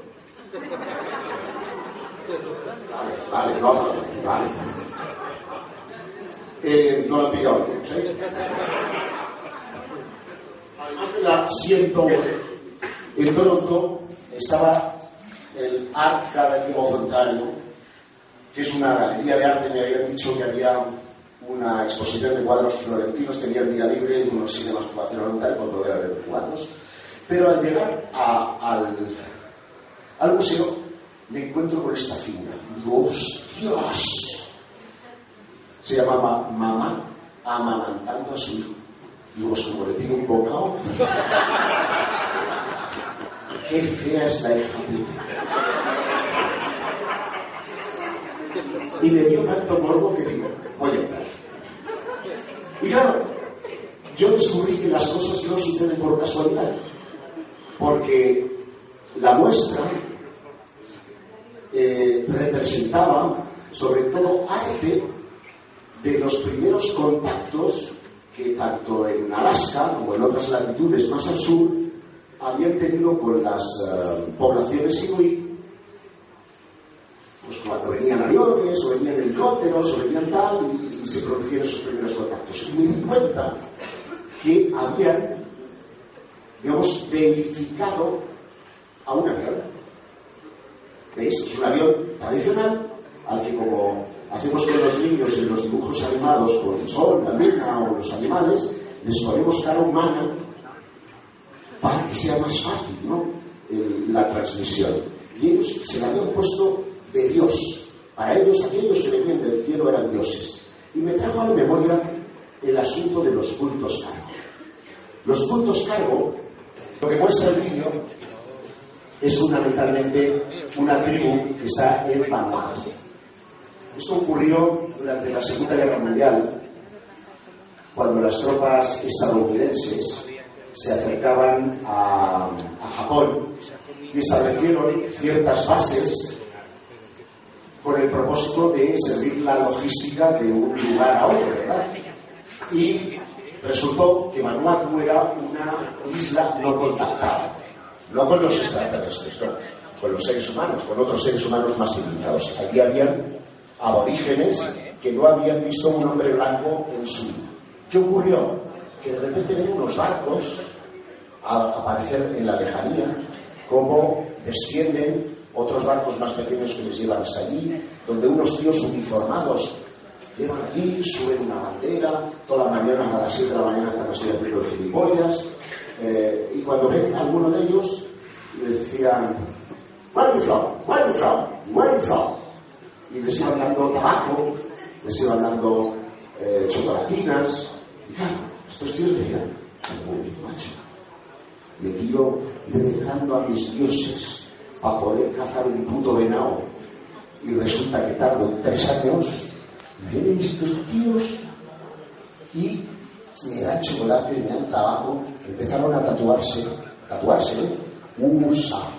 Vale, vale, no, vale. Eh, no lo han pillado bien, ¿sí? Además de la C N Tower, en Toronto estaba el Art Gallery of Ontario, que es una galería de arte. Me habían dicho que había una exposición de cuadros florentinos, tenía el día libre y unos cinemas para hacer voluntarios, pues no voy a ver cuadros. Pero al llegar a, al, al museo me encuentro con esta figura. Digo, ¡hostias! Se llamaba Mamá amamantando a su hijo. Digo, pues como le pido un bocado. ¡Qué fea es la hija puta! Y me dio tanto morbo que digo, voy a entrar. Y claro, yo descubrí que las cosas no suceden por casualidad, porque la muestra eh, representaba sobre todo arte de los primeros contactos que tanto en Alaska como en otras latitudes más al sur habían tenido con las uh, poblaciones inuit, pues cuando venían aviones o venían helicópteros o venían tal, y, y se producían esos primeros contactos. Y me di cuenta que habían, digamos, deificado a un avión. ¿Veis? Es un avión tradicional al que, como hacemos con los niños en los dibujos animados con el sol, la luna o los animales, les ponemos cara humana para que sea más fácil, ¿no?, el, la transmisión. Y ellos se la habían puesto de Dios. Para ellos, aquellos que venían del cielo eran dioses. Y me trajo a la memoria el asunto de los cultos cargo. Los cultos cargo, lo que muestra el vídeo, es fundamentalmente una tribu que está en Vanuatu. Esto ocurrió durante la Segunda Guerra Mundial, cuando las tropas estadounidenses se acercaban a, a Japón y establecieron ciertas bases con el propósito de servir la logística de un lugar a otro, ¿verdad? Y resultó que Vanuatu era una isla no contactada, no con los extraterrestres, no, con los seres humanos, con otros seres humanos más civilizados. Allí habían aborígenes que no habían visto un hombre blanco en su vida. ¿Qué ocurrió? Que de repente ven unos barcos a aparecer en la lejanía, como descienden otros barcos más pequeños que les llevan hasta allí, donde unos tíos uniformados llevan allí, suben una bandera, toda la mañana a las siete de la mañana están así de frío de gilipollas, eh, y cuando ven a alguno de ellos les decían, where are you from? Where are you from? Where are you from? Y les iban dando tabaco, les iban dando eh, chocolatinas, y claro, estos tíos decían, uy, macho, me tiro dedicando a mis dioses para poder cazar un puto venado, y resulta que tardo tres años, vienen estos tíos y me dan chocolate, me dan tabaco, empezaron a tatuarse, tatuarse, ¿eh? U S A.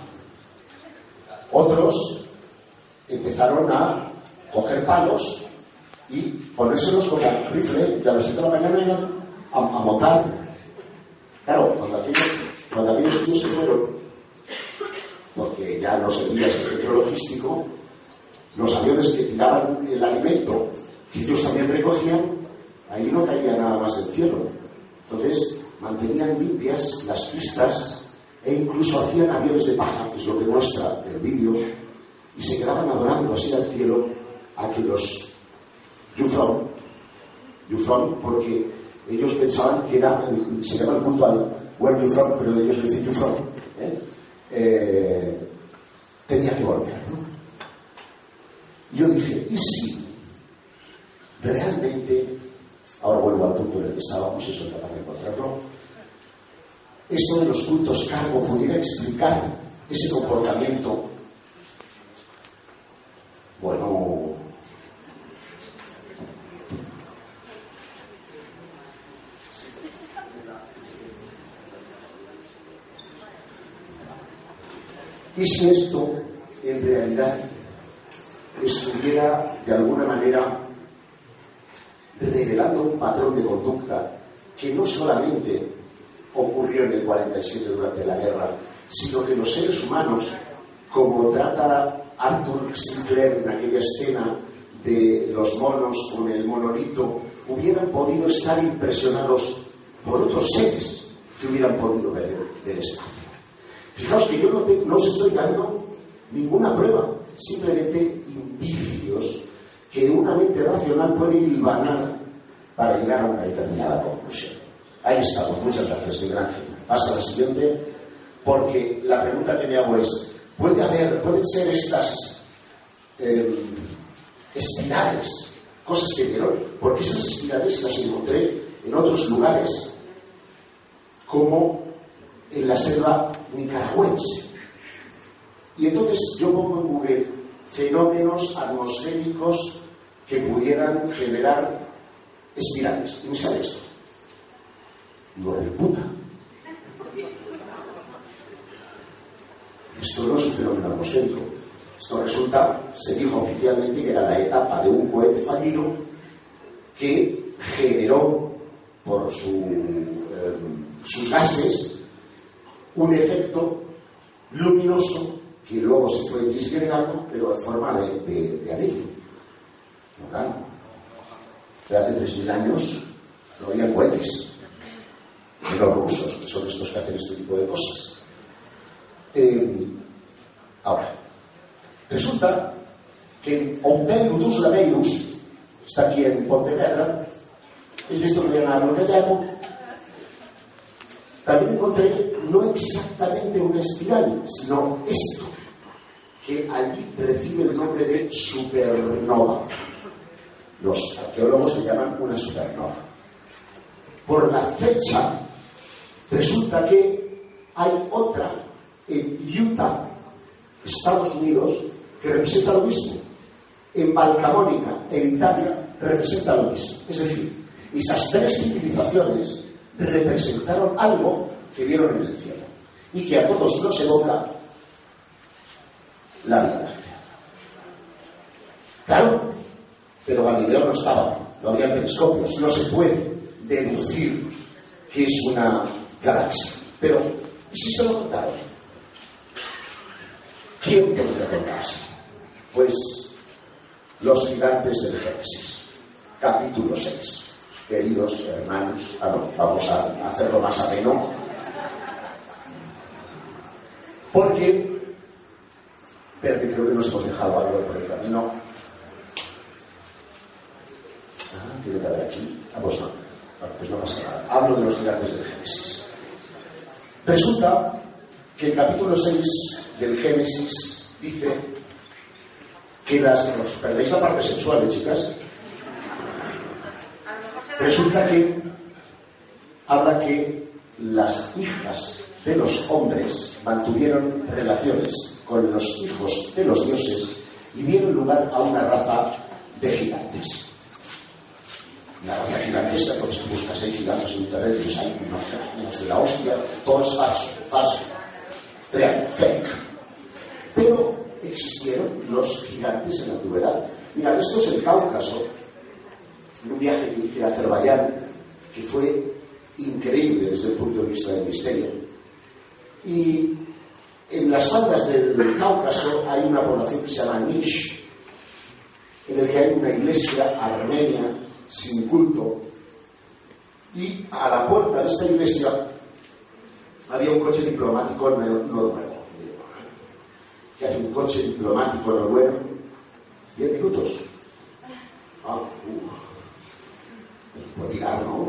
Otros empezaron a coger palos y ponérselos como rifle, y a las siete de la mañana iban a, a montar. Claro, cuando aquello, cuando aquellos tíos se fueron, porque ya no servía ese centro logístico, los aviones que tiraban el alimento que ellos también recogían, ahí no caía nada más del cielo. Entonces mantenían limpias las pistas e incluso hacían aviones de paja, que es lo que muestra el vídeo, y se quedaban adorando así al cielo a que los Jufrón, Jufrón, porque ellos pensaban que era, se llama el culto al Where You From, pero ellos le dicen Jufrón, ¿eh? Eh, tenía que volver, ¿no? Yo dije, ¿y si realmente, ahora vuelvo al punto en el que estábamos, eso es capaz de encontrarlo, esto de los cultos cargo pudiera explicar ese comportamiento? Bueno, ¿y si esto en realidad estuviera de alguna manera revelando un patrón de conducta que no solamente ocurrió en el cuarenta y siete durante la guerra, sino que los seres humanos, como trata Arthur Sinclair en aquella escena de los monos con el monolito, hubieran podido estar impresionados por otros seres que hubieran podido ver del espacio? Fijaos que yo no, te, no os estoy dando ninguna prueba, simplemente indicios que una mente racional puede hilvanar para llegar a una determinada conclusión. Ahí estamos, muchas gracias, Miguel Ángel. Pasa a la siguiente, porque la pregunta que me hago es, ¿puede haber, pueden ser estas eh, espirales, cosas que vieron? Porque esas espirales las encontré en otros lugares, como en la selva nicaragüense. Y entonces yo pongo en Google fenómenos atmosféricos que pudieran generar espirales. Y me sale esto. Digo, reputa. Esto no es un fenómeno atmosférico. Esto resulta, se dijo oficialmente que era la etapa de un cohete fallido que generó por su, eh, sus gases un efecto luminoso que luego se fue disgregando, pero en forma de, de, de anillo. No, claro. De hace tres mil años no había cohetes. Y los rusos, que son estos que hacen este tipo de cosas. Eh, ahora, resulta que en Hotel Ludus Lameus, está aquí en Pontevedra, es visto que voy a lo que llamo. También encontré no exactamente una espiral, sino esto, que allí recibe el nombre de supernova. Los arqueólogos le llaman una supernova. Por la fecha, resulta que hay otra en Utah, Estados Unidos, que representa lo mismo. En Valcamonica, en Italia, representa lo mismo. Es decir, esas tres civilizaciones representaron algo que vieron en el cielo y que a todos nos evoca la Vía Láctea. Claro, pero Galileo no estaba, no había telescopios, no se puede deducir que es una galaxia. Pero, ¿y si se lo contaron? ¿Quién podría contarse? Pues los gigantes del Génesis, capítulo seis. Queridos hermanos, ah, no, vamos a hacerlo más ameno, porque, espérate, creo que nos hemos dejado algo por el camino. Ah, tiene que haber aquí. Ah, pues no, bueno, pues no pasa nada. Hablo de los gigantes del Génesis. Resulta que el capítulo seis del Génesis dice que las... ¿Os perdéis la parte sexual, eh, chicas? Resulta que habla que las hijas de los hombres mantuvieron relaciones con los hijos de los dioses y dieron lugar a una raza de gigantes. Una raza gigantesca, entonces buscas ahí gigantes en internet y los hay unos de la hostia, todo es falso, falso, real, fake. Pero existieron los gigantes en la antigüedad. Mira, esto es el Cáucaso. En un viaje que hice a Azerbaiyán, que fue increíble desde el punto de vista del misterio. Y en las faldas del Cáucaso hay una población que se llama Nish, en el que hay una iglesia armenia sin culto, y a la puerta de esta iglesia había un coche diplomático noruego. ¿Qué hace un coche diplomático noruego? Diez minutos. Ah, uh. Puedo tirar, ¿no?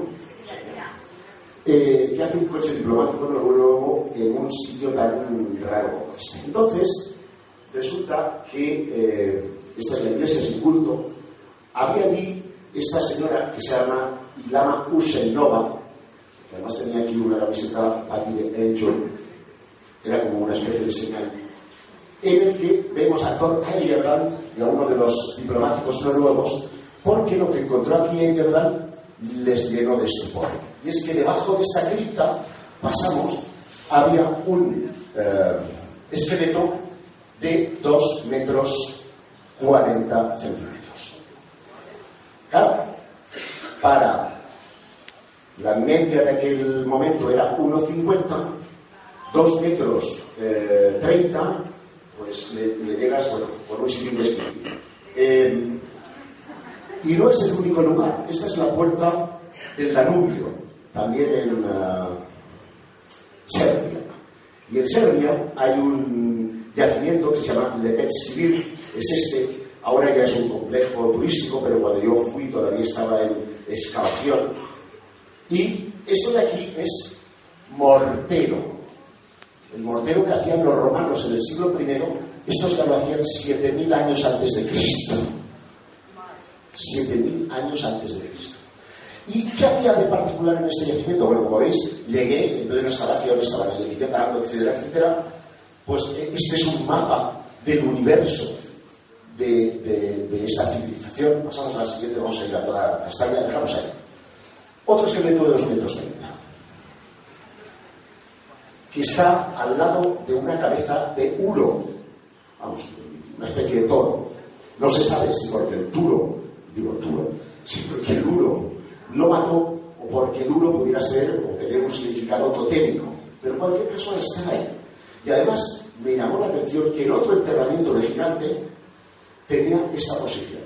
Eh, ¿Qué hace un coche diplomático noruego en un sitio tan raro como este? Entonces, resulta que eh, esta es la iglesia sin culto. Había allí esta señora que se llama Ilham Huseynova, que además tenía aquí una camiseta Patty de Angel, era como una especie de señal, en el que vemos a Thor Heyerdahl y a uno de los diplomáticos noruegos, porque lo que encontró aquí Heyerdahl les llenó de estupor. Y es que debajo de esta cripta pasamos, había un eh, esqueleto de dos metros cuarenta centímetros. Claro, para la media de aquel momento era uno cincuenta, dos metros eh, treinta, pues le, le llegas, bueno, por un sitio indescriptible. Eh, y no es el único lugar. Esta es la puerta del Danubio, también en uh, Serbia. Y en Serbia hay un yacimiento que se llama Lepetsivir, es este. Ahora ya es un complejo turístico, pero cuando yo fui todavía estaba en excavación. Y esto de aquí es mortero. El mortero que hacían los romanos en el siglo primero, estos ya lo hacían siete mil años antes de Cristo. siete mil años antes de Cristo. ¿Y qué había de particular en este yacimiento? Bueno, como veis, llegué en plena excavación, estaban ahí etiquetando, etcétera, etcétera. Pues este es un mapa del universo de, de, de esta civilización. Pasamos a la siguiente, vamos a ir a toda castaña, dejamos ahí. Otro esqueleto de dos metros treinta, que está al lado de una cabeza de Uro, vamos, una especie de toro. No se sabe si porque el turo, digo turo, si porque el Uro lo mató o porque el Uro pudiera ser o tener un significado totémico, pero en cualquier caso está ahí. Y además me llamó la atención que el otro enterramiento de gigante tenía esta posición,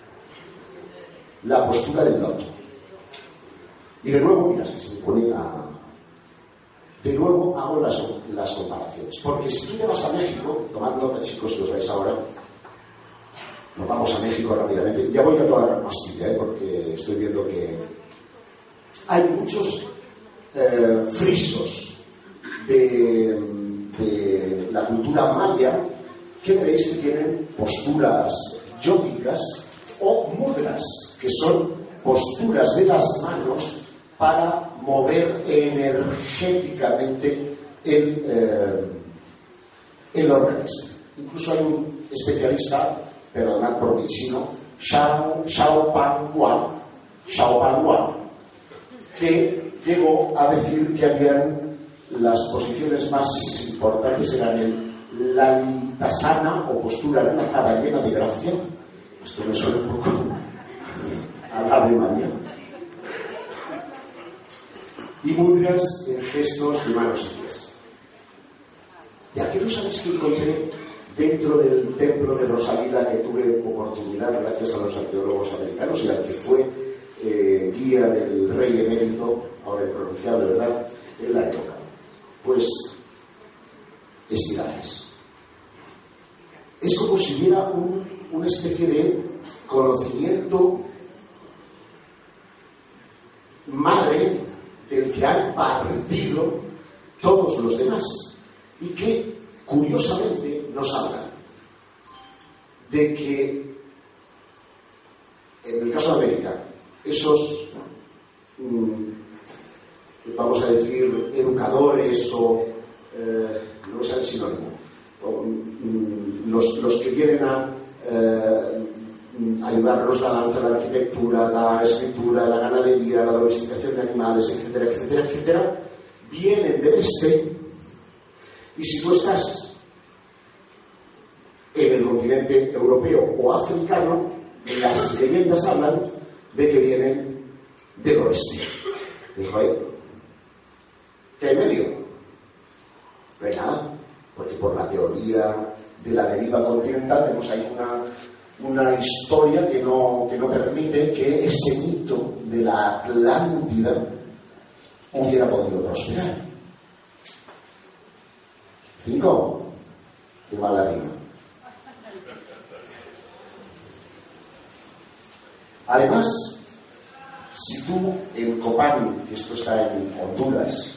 la postura del loto. Y de nuevo, mira, si se me pone a... De nuevo hago las, las comparaciones. Porque si tú te vas a México, tomad nota, chicos, que os vais ahora, nos vamos a México rápidamente. Ya voy a toda la pastilla, ¿eh? Porque estoy viendo que hay muchos eh, frisos de, de la cultura maya que veréis que tienen posturas yógicas o mudras, que son posturas de las manos para mover energéticamente el, eh, el organismo. Incluso hay un especialista, perdonad por mi chino, Xiao, Xiao Panguan, Xiao Panguan, que llegó a decir que habían las posiciones más importantes eran el Lalitasana o postura relajada llena de gracia. Esto me suena un poco a la Ave María. Y mudras en gestos de manos y pies. Y aquí no sabéis que encontré dentro del templo de Rosalila, que tuve oportunidad gracias a los arqueólogos americanos y al que fue eh, guía del rey emérito, ahora impronunciable, ¿verdad?, en la época. Pues espirales. Es como si hubiera un, una especie de conocimiento madre del que han partido todos los demás y que curiosamente nos hablan de que en el caso de América esos mmm, vamos a decir educadores o eh, no sé el sinónimo o, mmm, los, los que vienen a eh, ayudarnos a la danza, la arquitectura, la escritura, la ganadería, la domesticación de animales, etcétera, etcétera, etcétera, vienen del este. Y si tú estás en el continente europeo o africano, las leyendas hablan de que vienen del oeste. Dijo ahí, ¿qué hay medio? No hay nada, porque por la teoría de la deriva continental tenemos ahí una, una historia que no, que no permite que ese mito de la Atlántida hubiera podido prosperar. Cinco. Qué mala rima. Además, si tú en Copán, que esto está en Honduras,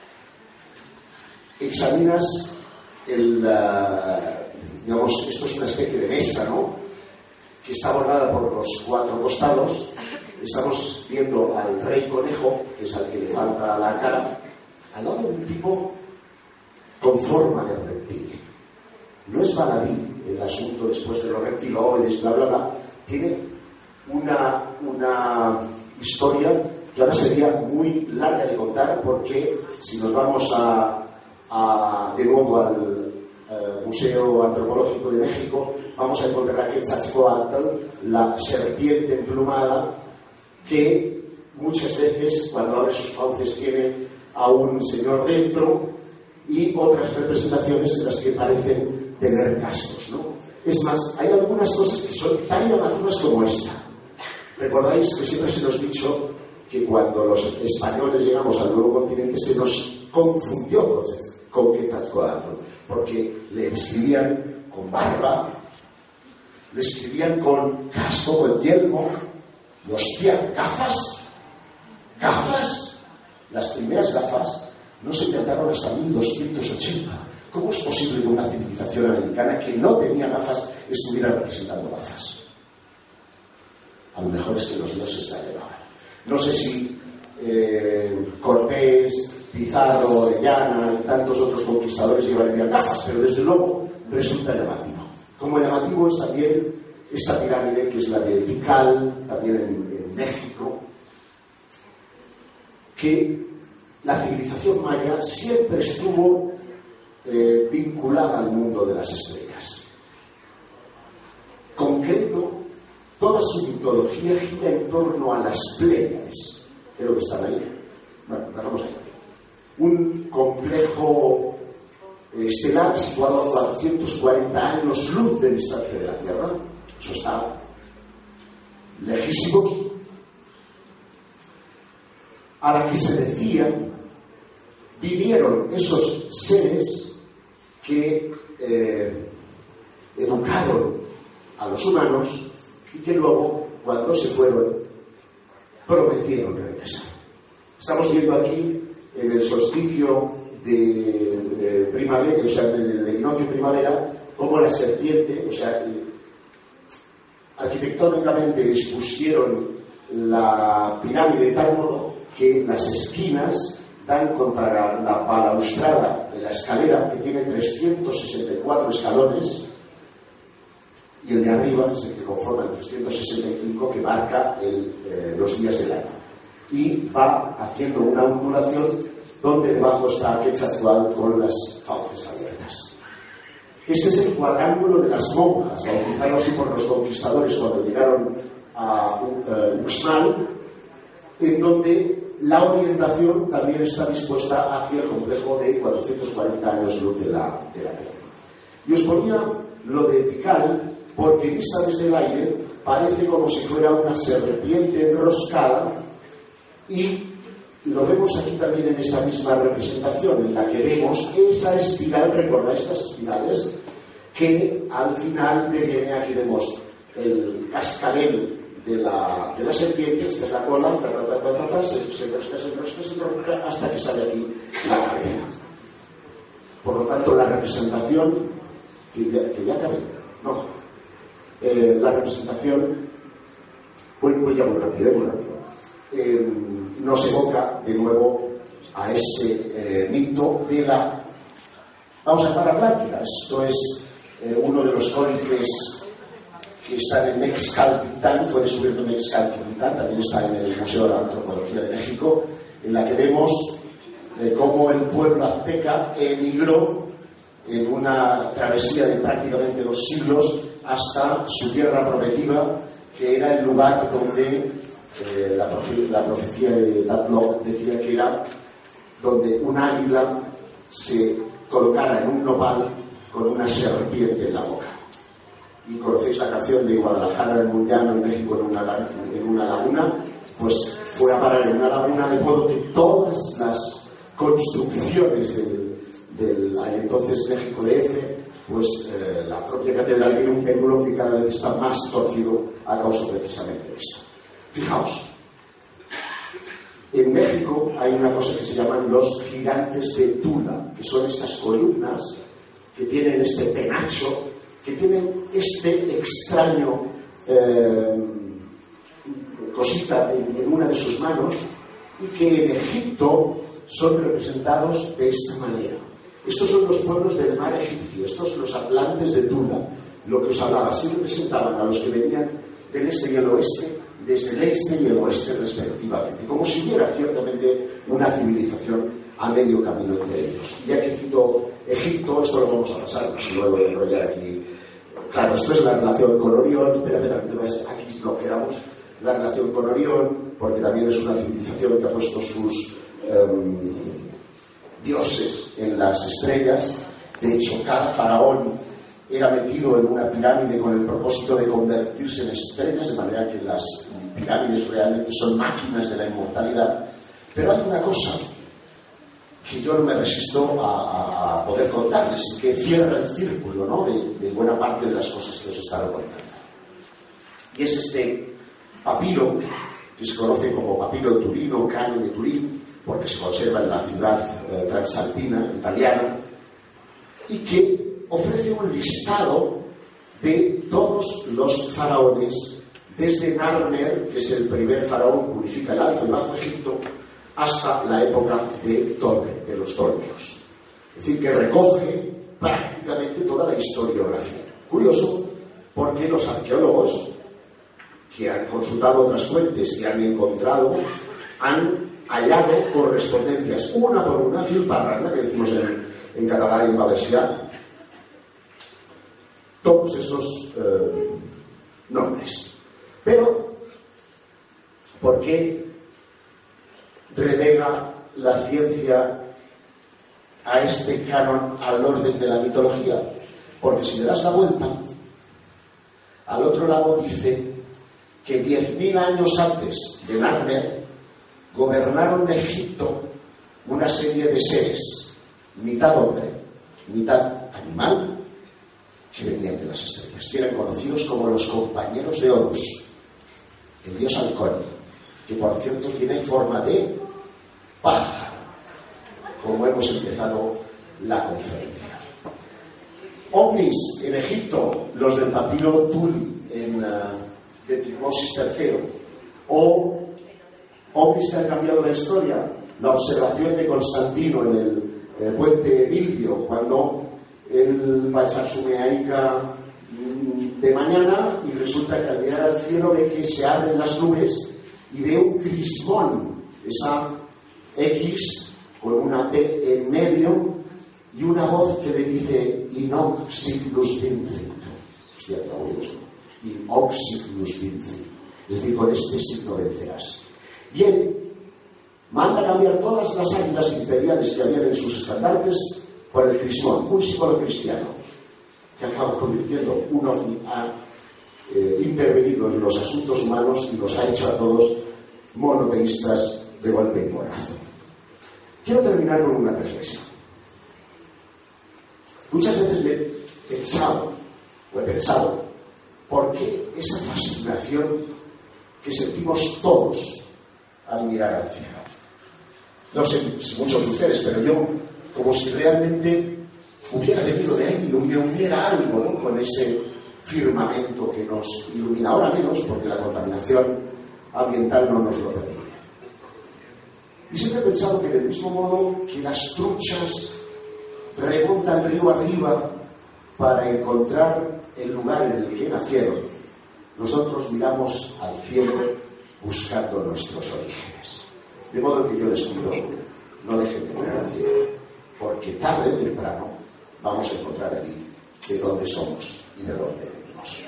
examinas el, uh, digamos, esto es una especie de mesa, ¿no?, que está bordada por los cuatro costados. Estamos viendo al rey conejo, que es al que le falta la cara, al lado de un tipo con forma de reptil. No es baladí el asunto después de los reptiloides, bla, bla, bla. Tiene una, una historia que ahora sería muy larga de contar, porque si nos vamos a, a de nuevo al uh, Museo Antropológico de México, vamos a encontrar a Quetzalcóatl, la serpiente emplumada, que muchas veces cuando abre sus fauces tiene a un señor dentro, y otras representaciones en las que parecen tener cascos, ¿no? Es más, hay algunas cosas que son tan llamativas como esta. Recordáis que siempre se nos ha dicho que cuando los españoles llegamos al nuevo continente se nos confundió con Quetzalcóatl, porque le escribían con barba, le escribían con casco, con yelmo, y hostia, gafas, gafas. Las primeras gafas no se inventaron hasta mil doscientos ochenta. ¿Cómo es posible que una civilización americana que no tenía gafas estuviera representando gafas? A lo mejor es que los dioses la llevaban. No sé si eh, Cortés, Pizarro, Orellana y tantos otros conquistadores llevarían gafas, pero desde luego resulta llamativo. Como llamativo es también esta pirámide, que es la de Tikal, también en, en México, que la civilización maya siempre estuvo eh, vinculada al mundo de las estrellas. Concreto, toda su mitología gira en torno a las Pléyades. Creo que están ahí. Bueno, dejamos ahí. Un complejo estelar situado a cuatrocientos cuarenta años luz de distancia de la Tierra. Eso está lejísimos. A la que se decía vivieron esos seres que eh, educaron a los humanos y que luego, cuando se fueron, prometieron regresar. Estamos viendo aquí, en el solsticio de, de primavera, o sea, del equinoccio de primavera, cómo la serpiente, o sea, arquitectónicamente dispusieron la pirámide de tal modo que las esquinas dan contra la, la balaustrada de la escalera, que tiene trescientos sesenta y cuatro escalones, y el de arriba es el que conforma el trescientos sesenta y cinco, que marca el, eh, los días del año, y va haciendo una ondulación donde debajo está Quetzalcóatl con las fauces abiertas. Este es el cuadrángulo de las monjas, bautizado así por los conquistadores cuando llegaron a uh, Uxmal, en donde la orientación también está dispuesta hacia el complejo de cuatrocientos cuarenta años luz de la, de la Tierra. Y os ponía lo de Tikal porque vista desde el aire parece como si fuera una serpiente enroscada, y lo vemos aquí también en esta misma representación en la que vemos esa espiral. ¿Recordáis las espirales? Que al final deviene, aquí vemos el cascabel de la, de la serpiente, esta es la cola, ta, ta, ta, ta, ta, se, se enrosca, se enrosca, se enrosca, hasta que sale aquí la cabeza. Por lo tanto, la representación, que ya, que ya cabe, no, eh, la representación, voy, voy ya muy rápido, muy rápido, eh, nos evoca de nuevo a ese eh, mito de la, vamos a llamar Atlántida. Esto es eh, uno de los códices que está en Mexcaltitán, fue descubierto en Mexcaltitán, también está en el Museo de la Antropología de México, en la que vemos eh, cómo el pueblo azteca emigró en una travesía de prácticamente dos siglos hasta su tierra prometida, que era el lugar donde eh, la, profe la profecía de Tatlock decía que era donde un águila se colocara en un nopal con una serpiente en la boca. Y conocéis la canción de Guadalajara en un llano, en México en una, en una laguna, pues fue a parar en una laguna, de modo que todas las construcciones del, del entonces México D F, pues eh, la propia catedral tiene un péndulo que cada vez está más torcido a causa precisamente de esto. Fijaos, en México hay una cosa que se llaman los gigantes de Tula, que son estas columnas que tienen este penacho, que tienen este extraño eh, cosita en, en una de sus manos, y que en Egipto son representados de esta manera. Estos son los pueblos del mar egipcio, estos los atlantes de Tula, lo que os hablaba. Así representaban a los que venían del este y el oeste, desde el este y el oeste respectivamente, como si hubiera ciertamente una civilización a medio camino entre ellos. Ya que cito Egipto, esto lo vamos a pasar, pues luego de enrollar aquí. Claro, esto es la relación con Orión, espera, espera, espera, aquí lo quedamos, la relación con Orión, porque también es una civilización que ha puesto sus um, dioses en las estrellas. De hecho, cada faraón era metido en una pirámide con el propósito de convertirse en estrellas, de manera que las pirámides realmente son máquinas de la inmortalidad. Pero hay una cosa que yo no me resisto a, a poder contarles, y que cierra el círculo, ¿no?, de, de buena parte de las cosas que os he estado contando. Y es este papiro, que se conoce como papiro turino, cráneo de Turín, porque se conserva en la ciudad eh, transalpina italiana, y que ofrece un listado de todos los faraones, desde Narmer, que es el primer faraón que unifica el Alto y Bajo Egipto, hasta la época de Ptolemy, de los Ptolomeos. Es decir, que recoge prácticamente toda la historiografía. Curioso, porque los arqueólogos que han consultado otras fuentes y han encontrado, han hallado correspondencias, una por una, fil per randa, que decimos en, en catalán y en valencià, todos esos eh, nombres. Pero, ¿por qué relega la ciencia a este canon al orden de la mitología? Porque si le das la vuelta, al otro lado dice que diez mil años antes de Narmer gobernaron Egipto una serie de seres, mitad hombre, mitad animal, que venían de las estrellas, y eran conocidos como los compañeros de Horus, el dios halcón, que por cierto tiene forma de pájaro, como hemos empezado la conferencia. Ovnis en Egipto, los del papiro Tul en uh, de Tutmosis tercero, o ovnis que han cambiado la historia, la observación de Constantino en el eh, puente Bilbio, cuando él va a echar su meaica de mañana y resulta que al mirar al cielo ve que se abren las nubes y ve un crismón, esa X con una P en medio y una voz que le dice Inoc Signus Vincit. Hostia, te hago eso. Inoc Signus Vincit. Es decir, con este signo vencerás. Y él manda cambiar todas las águilas imperiales que habían en sus estandartes por el crismón, un símbolo cristiano, que acaba convirtiendo un ovni a eh, intervenido en los asuntos humanos y los ha hecho a todos monoteístas de golpe y porrazo. Quiero terminar con una reflexión. Muchas veces me he pensado, o he pensado, ¿por qué esa fascinación que sentimos todos al mirar al cielo? No sé si muchos de ustedes, pero yo, como si realmente hubiera venido de ahí, me hubiera algo, ¿no?, con ese firmamento que nos ilumina. Ahora menos, porque la contaminación ambiental no nos lo permite. Y siempre he pensado que del mismo modo que las truchas remontan río arriba para encontrar el lugar en el que nacieron, nosotros miramos al cielo buscando nuestros orígenes. De modo que yo les pido, no dejen de mirar al cielo, porque tarde o temprano vamos a encontrar allí de dónde somos y de dónde venimos.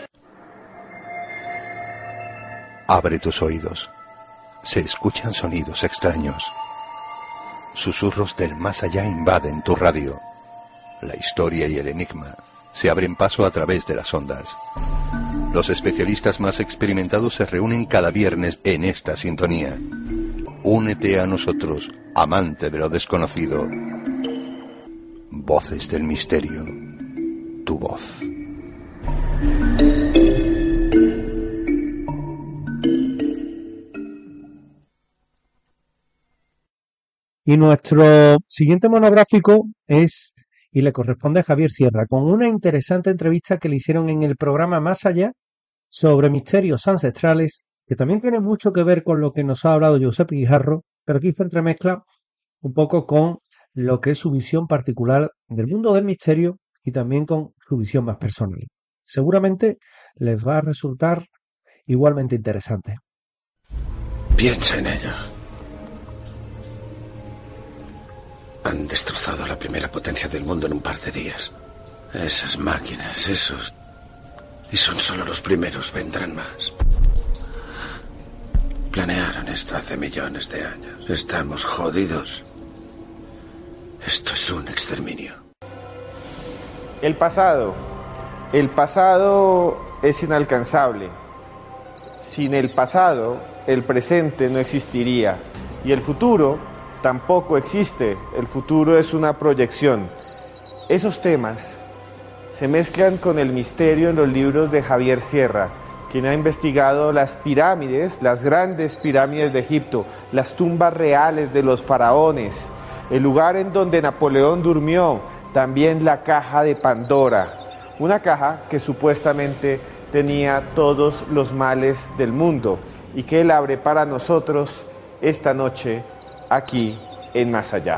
Abre tus oídos. Se escuchan sonidos extraños. Susurros del más allá invaden tu radio. La historia y el enigma se abren paso a través de las ondas. Los especialistas más experimentados se reúnen cada viernes en esta sintonía. Únete a nosotros, amante de lo desconocido. Voces del misterio. Tu voz. Y nuestro siguiente monográfico es, y le corresponde a Javier Sierra, con una interesante entrevista que le hicieron en el programa Más Allá sobre misterios ancestrales, que también tiene mucho que ver con lo que nos ha hablado Josep Guijarro, pero aquí se entremezcla un poco con lo que es su visión particular del mundo del misterio y también con su visión más personal. Seguramente les va a resultar igualmente interesante. Piensa en ello. Han destrozado la primera potencia del mundo en un par de días. Esas máquinas, esos... Y son solo los primeros, vendrán más. Planearon esto hace millones de años. Estamos jodidos. Esto es un exterminio. El pasado. El pasado es inalcanzable. Sin el pasado, el presente no existiría. Y el futuro tampoco existe. El futuro es una proyección. Esos temas se mezclan con el misterio en los libros de Javier Sierra, quien ha investigado las pirámides, las grandes pirámides de Egipto, las tumbas reales de los faraones, el lugar en donde Napoleón durmió, también la caja de Pandora, una caja que supuestamente tenía todos los males del mundo y que él abre para nosotros esta noche aquí en Más Allá.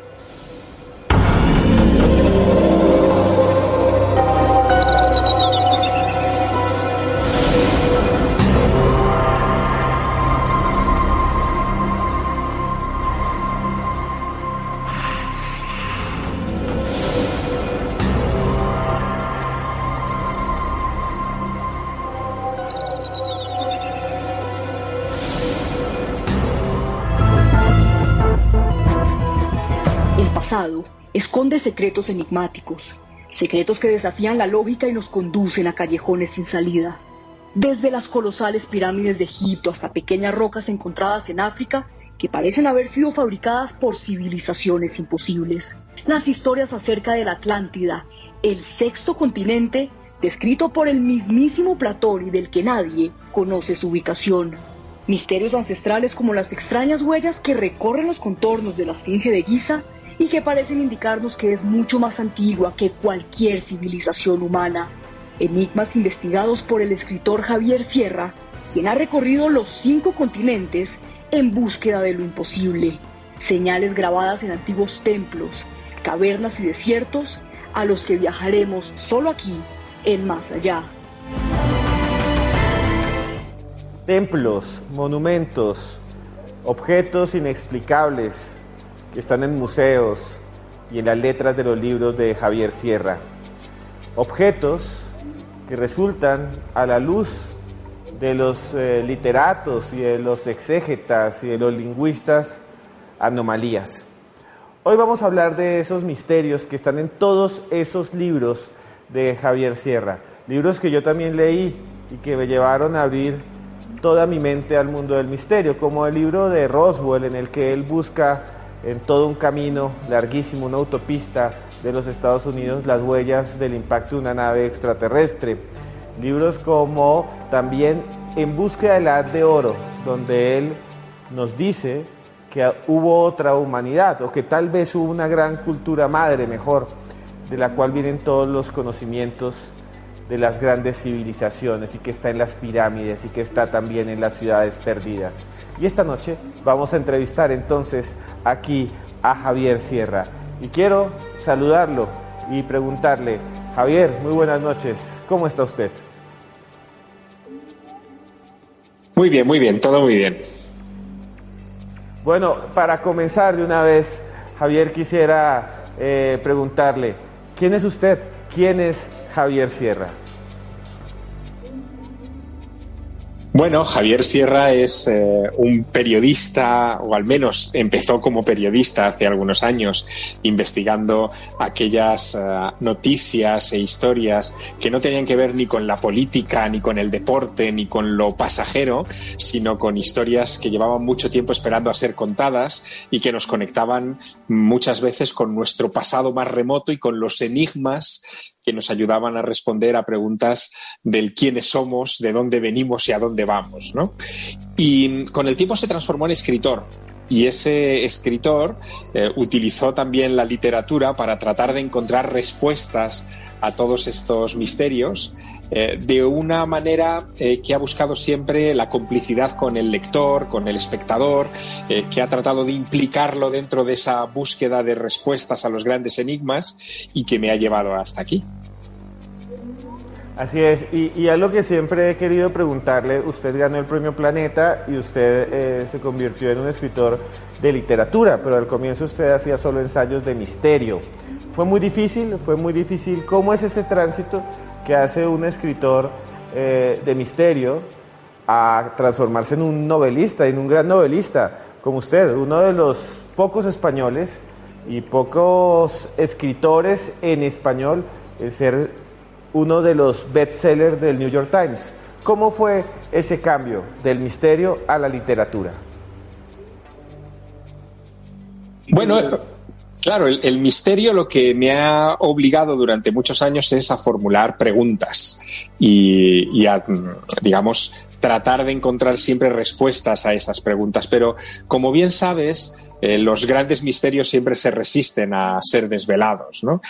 Esconde secretos enigmáticos, secretos que desafían la lógica y nos conducen a callejones sin salida. Desde las colosales pirámides de Egipto hasta pequeñas rocas encontradas en África que parecen haber sido fabricadas por civilizaciones imposibles. Las historias acerca de la Atlántida, el sexto continente, descrito por el mismísimo Platón y del que nadie conoce su ubicación. Misterios ancestrales como las extrañas huellas que recorren los contornos de la Esfinge de Giza y que parecen indicarnos que es mucho más antigua que cualquier civilización humana. Enigmas investigados por el escritor Javier Sierra, quien ha recorrido los cinco continentes en búsqueda de lo imposible. Señales grabadas en antiguos templos, cavernas y desiertos, a los que viajaremos solo aquí, en Más Allá. Templos, monumentos, objetos inexplicables que están en museos y en las letras de los libros de Javier Sierra. Objetos que resultan a la luz de los eh, literatos y de los exégetas y de los lingüistas anomalías. Hoy vamos a hablar de esos misterios que están en todos esos libros de Javier Sierra, libros que yo también leí y que me llevaron a abrir toda mi mente al mundo del misterio, como el libro de Roswell, en el que él busca en todo un camino larguísimo, una autopista de los Estados Unidos, las huellas del impacto de una nave extraterrestre. Libros como también En búsqueda de la Edad de Oro, donde él nos dice que hubo otra humanidad, o que tal vez hubo una gran cultura madre, mejor, de la cual vienen todos los conocimientos de las grandes civilizaciones, y que está en las pirámides y que está también en las ciudades perdidas. Y esta noche vamos a entrevistar entonces aquí a Javier Sierra. Y quiero saludarlo y preguntarle: Javier, muy buenas noches, ¿cómo está usted? Muy bien, muy bien, todo muy bien. Bueno, para comenzar de una vez, Javier, quisiera eh, preguntarle, ¿quién es usted? ¿Quién es Javier Sierra? Bueno, Javier Sierra es eh, un periodista, o al menos empezó como periodista hace algunos años, investigando aquellas uh, noticias e historias que no tenían que ver ni con la política, ni con el deporte, ni con lo pasajero, sino con historias que llevaban mucho tiempo esperando a ser contadas y que nos conectaban muchas veces con nuestro pasado más remoto y con los enigmas que nos ayudaban a responder a preguntas del quiénes somos, de dónde venimos y a dónde vamos, ¿no? Y con el tiempo se transformó en escritor. Y ese escritor eh, utilizó también la literatura para tratar de encontrar respuestas a todos estos misterios eh, de una manera eh, que ha buscado siempre la complicidad con el lector, con el espectador, eh, que ha tratado de implicarlo dentro de esa búsqueda de respuestas a los grandes enigmas y que me ha llevado hasta aquí. Así es, y, y algo que siempre he querido preguntarle, usted ganó el premio Planeta y usted eh, se convirtió en un escritor de literatura, pero al comienzo usted hacía solo ensayos de misterio. ¿Fue muy difícil? ¿Fue muy difícil? ¿Cómo es ese tránsito que hace un escritor eh, de misterio a transformarse en un novelista, en un gran novelista como usted, uno de los pocos españoles y pocos escritores en español en ser uno de los bestsellers del New York Times? ¿Cómo fue ese cambio del misterio a la literatura? Bueno, claro, el, el misterio lo que me ha obligado durante muchos años es a formular preguntas y, y a, digamos, tratar de encontrar siempre respuestas a esas preguntas. Pero, como bien sabes, eh, los grandes misterios siempre se resisten a ser desvelados, ¿no?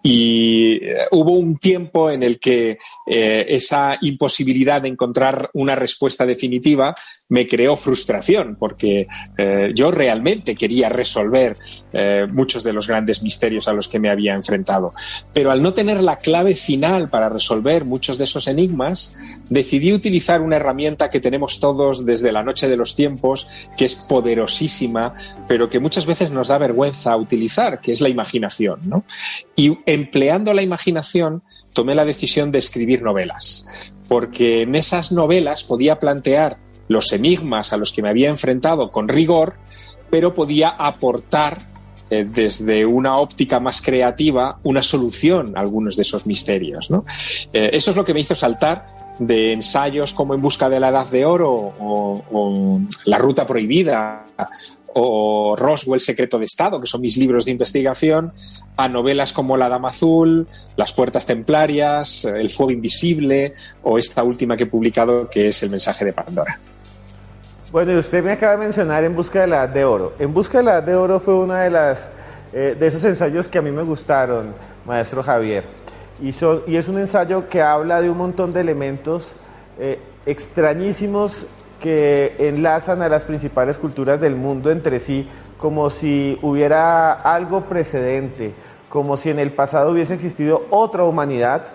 Y eh, hubo un tiempo en el que eh, esa imposibilidad de encontrar una respuesta definitiva me creó frustración, porque eh, yo realmente quería resolver eh, muchos de los grandes misterios a los que me había enfrentado. Pero al no tener la clave final para resolver muchos de esos enigmas, decidí utilizar una herramienta que tenemos todos desde la noche de los tiempos, que es poderosísima, pero que muchas veces nos da vergüenza utilizar, que es la imaginación, ¿no? Y empleando la imaginación, tomé la decisión de escribir novelas, porque en esas novelas podía plantear los enigmas a los que me había enfrentado con rigor, pero podía aportar eh, desde una óptica más creativa una solución a algunos de esos misterios, ¿no? Eh, eso es lo que me hizo saltar de ensayos como En busca de la Edad de Oro o, o La Ruta Prohibida o Roswell, Secreto de Estado, que son mis libros de investigación, a novelas como La Dama Azul, Las Puertas Templarias, El Fuego Invisible o esta última que he publicado, que es El Mensaje de Pandora. Bueno, y usted me acaba de mencionar En busca de la Edad de Oro. En busca de la Edad de Oro fue una de las eh, de esos ensayos que a mí me gustaron, maestro Javier. Y, son, y es un ensayo que habla de un montón de elementos eh, extrañísimos que enlazan a las principales culturas del mundo entre sí, como si hubiera algo precedente, como si en el pasado hubiese existido otra humanidad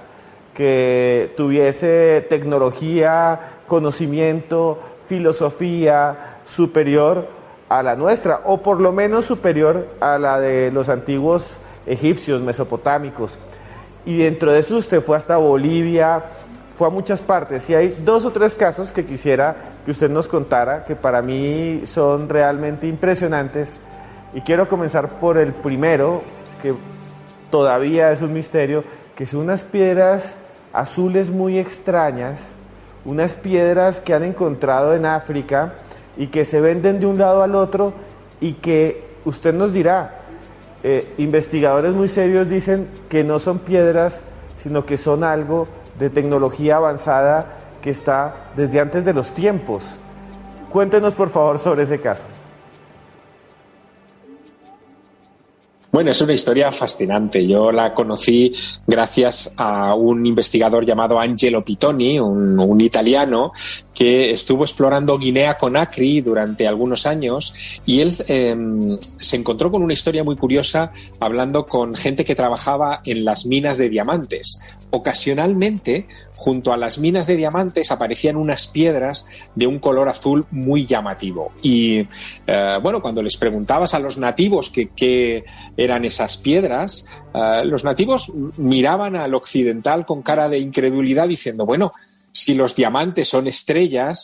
que tuviese tecnología, conocimiento, filosofía superior a la nuestra, o por lo menos superior a la de los antiguos egipcios, mesopotámicos. Y dentro de eso usted fue hasta Bolivia, fue a muchas partes, y hay dos o tres casos que quisiera que usted nos contara, que para mí son realmente impresionantes, y quiero comenzar por el primero, que todavía es un misterio, que son unas piedras azules muy extrañas, unas piedras que han encontrado en África y que se venden de un lado al otro, y que usted nos dirá, eh, investigadores muy serios dicen que no son piedras, sino que son algo de tecnología avanzada que está desde antes de los tiempos. Cuéntenos, por favor, sobre ese caso. Bueno, es una historia fascinante. Yo la conocí gracias a un investigador llamado Angelo Pitoni, un, un italiano, que estuvo explorando Guinea-Conakry durante algunos años, y él eh, se encontró con una historia muy curiosa hablando con gente que trabajaba en las minas de diamantes. Ocasionalmente, junto a las minas de diamantes aparecían unas piedras de un color azul muy llamativo. Y eh, bueno, cuando les preguntabas a los nativos qué qué eran esas piedras, eh, los nativos miraban al occidental con cara de incredulidad diciendo, bueno, si los diamantes son estrellas,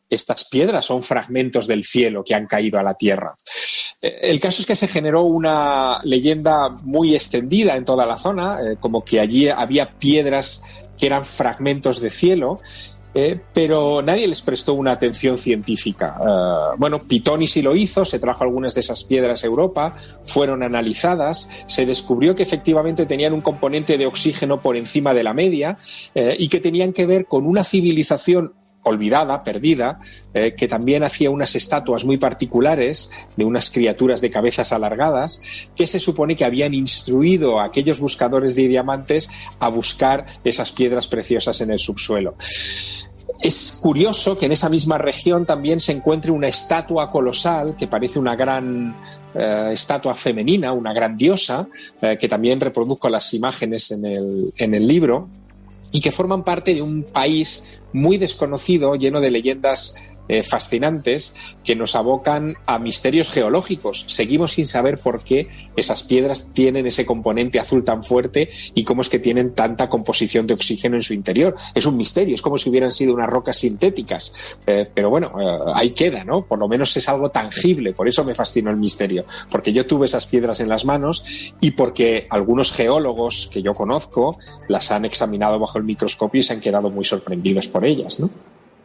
estas piedras son fragmentos del cielo que han caído a la tierra. El caso es que se generó una leyenda muy extendida en toda la zona, eh, como que allí había piedras que eran fragmentos de cielo, eh, pero nadie les prestó una atención científica. Uh, bueno, Pitoni sí lo hizo, se trajo algunas de esas piedras a Europa, fueron analizadas, se descubrió que efectivamente tenían un componente de oxígeno por encima de la media eh, y que tenían que ver con una civilización olvidada, perdida, eh, que también hacía unas estatuas muy particulares de unas criaturas de cabezas alargadas que se supone que habían instruido a aquellos buscadores de diamantes a buscar esas piedras preciosas en el subsuelo. Es curioso que en esa misma región también se encuentre una estatua colosal que parece una gran eh, estatua femenina, una gran diosa, eh, que también reproduzco las imágenes en el, en el libro, y que forman parte de un país muy desconocido, lleno de leyendas eh, fascinantes que nos abocan a misterios geológicos. Seguimos sin saber por qué esas piedras tienen ese componente azul tan fuerte y cómo es que tienen tanta composición de oxígeno en su interior. Es un misterio, es como si hubieran sido unas rocas sintéticas. Eh, pero bueno, eh, ahí queda, ¿no? Por lo menos es algo tangible, por eso me fascinó el misterio, porque yo tuve esas piedras en las manos y porque algunos geólogos que yo conozco las han examinado bajo el microscopio y se han quedado muy sorprendidos por ellas, ¿no?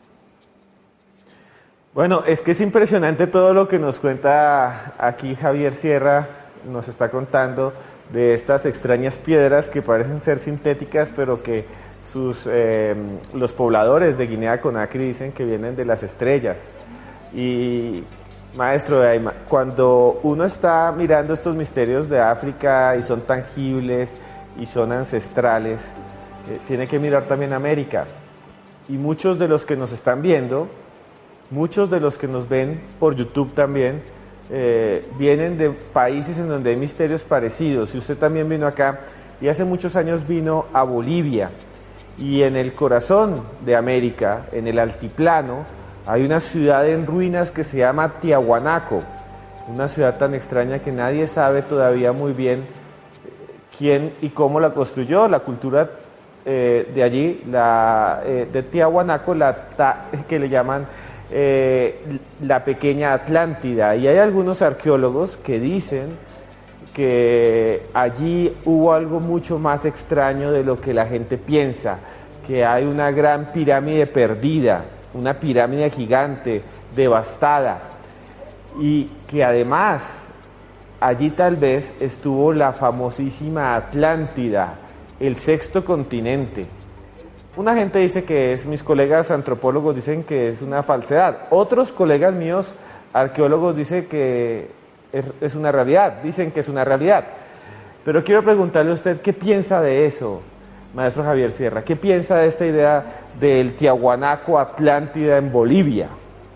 Bueno, es que es impresionante todo lo que nos cuenta aquí Javier Sierra, nos está contando de estas extrañas piedras que parecen ser sintéticas, pero que sus, eh, los pobladores de Guinea-Conakry dicen que vienen de las estrellas. Y, maestro, cuando uno está mirando estos misterios de África y son tangibles y son ancestrales, eh, tiene que mirar también América. Y muchos de los que nos están viendo, muchos de los que nos ven por YouTube también, eh, vienen de países en donde hay misterios parecidos. Y usted también vino acá, y hace muchos años vino a Bolivia. Y en el corazón de América, en el altiplano, hay una ciudad en ruinas que se llama Tiahuanaco. Una ciudad tan extraña que nadie sabe todavía muy bien quién y cómo la construyó. La cultura eh, de allí, la, eh, de Tiahuanaco, la ta, que le llaman Eh, la pequeña Atlántida, y hay algunos arqueólogos que dicen que allí hubo algo mucho más extraño de lo que la gente piensa, que hay una gran pirámide perdida, una pirámide gigante, devastada, y que además allí tal vez estuvo la famosísima Atlántida, el sexto continente. Una gente dice que es, mis colegas antropólogos dicen que es una falsedad. Otros colegas míos, arqueólogos, dicen que es, es una realidad, dicen que es una realidad. Pero quiero preguntarle a usted, ¿qué piensa de eso, maestro Javier Sierra? ¿Qué piensa de esta idea del Tiahuanaco Atlántida en Bolivia?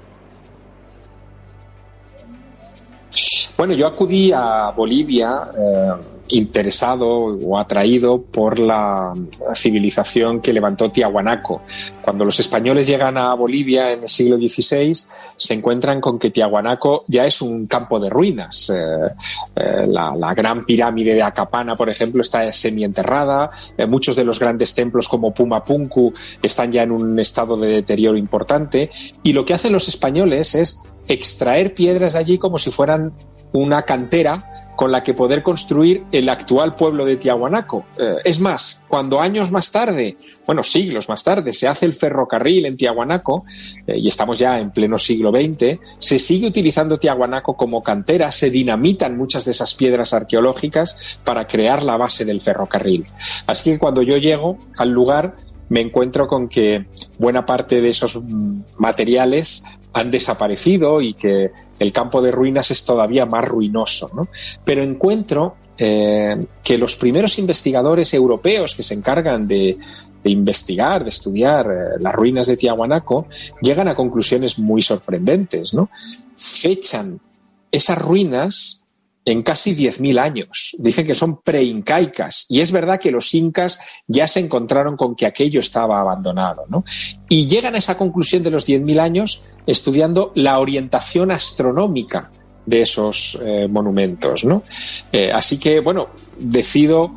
Bueno, yo acudí a Bolivia eh, interesado o atraído por la civilización que levantó Tiahuanaco. Cuando los españoles llegan a Bolivia en el siglo dieciséis, se encuentran con que Tiahuanaco ya es un campo de ruinas. Eh, eh, la, la gran pirámide de Acapana, por ejemplo, está semienterrada. Eh, muchos de los grandes templos como Pumapunku están ya en un estado de deterioro importante. Y lo que hacen los españoles es extraer piedras de allí como si fueran una cantera con la que poder construir el actual pueblo de Tiahuanaco. Eh, es más, cuando años más tarde, bueno, siglos más tarde, se hace el ferrocarril en Tiahuanaco, eh, y estamos ya en pleno siglo veinte, se sigue utilizando Tiahuanaco como cantera, se dinamitan muchas de esas piedras arqueológicas para crear la base del ferrocarril. Así que cuando yo llego al lugar, me encuentro con que buena parte de esos materiales han desaparecido y que el campo de ruinas es todavía más ruinoso, ¿no? Pero encuentro eh, que los primeros investigadores europeos que se encargan de, de investigar, de estudiar eh, las ruinas de Tiahuanaco, llegan a conclusiones muy sorprendentes, ¿no? Fechan esas ruinas en casi diez mil años. Dicen que son preincaicas, y es verdad que los incas ya se encontraron con que aquello estaba abandonado, ¿no? Y llegan a esa conclusión de los diez mil años estudiando la orientación astronómica de esos eh, monumentos, ¿no? Eh, así que, bueno, decido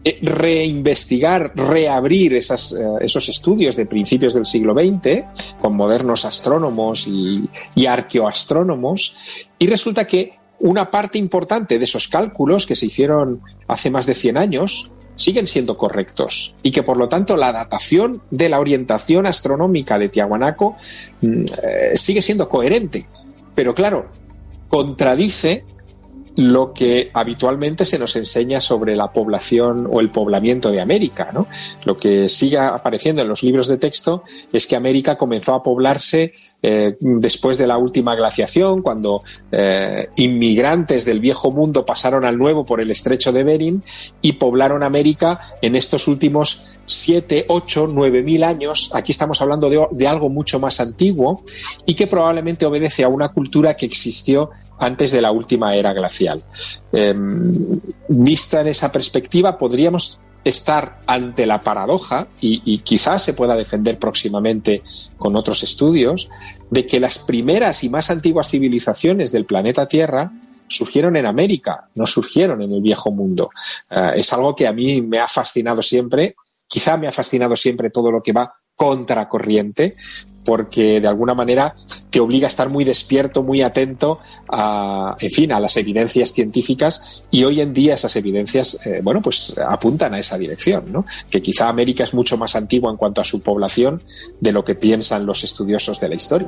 eh, reinvestigar, reabrir esas, eh, esos estudios de principios del siglo veinte con modernos astrónomos y, y arqueoastrónomos, y resulta que una parte importante de esos cálculos que se hicieron hace más de cien años siguen siendo correctos y que por lo tanto la datación de la orientación astronómica de Tiahuanaco eh, sigue siendo coherente, pero claro, contradice lo que habitualmente se nos enseña sobre la población o el poblamiento de América, ¿no? Lo que sigue apareciendo en los libros de texto es que América comenzó a poblarse eh, después de la última glaciación, cuando eh, inmigrantes del viejo mundo pasaron al nuevo por el estrecho de Bering y poblaron América en estos últimos siete, ocho, nueve mil años. Aquí estamos hablando de, de algo mucho más antiguo y que probablemente obedece a una cultura que existió antes de la última era glacial. Eh, vista en esa perspectiva, podríamos estar ante la paradoja, y, y quizás se pueda defender próximamente con otros estudios, de que las primeras y más antiguas civilizaciones del planeta Tierra surgieron en América, no surgieron en el viejo mundo. Eh, es algo que a mí me ha fascinado siempre. Quizá me ha fascinado siempre todo lo que va contracorriente, porque de alguna manera te obliga a estar muy despierto, muy atento a, en fin, a las evidencias científicas, y hoy en día esas evidencias, eh, bueno, pues apuntan a esa dirección, ¿no? Que quizá América es mucho más antigua en cuanto a su población de lo que piensan los estudiosos de la historia.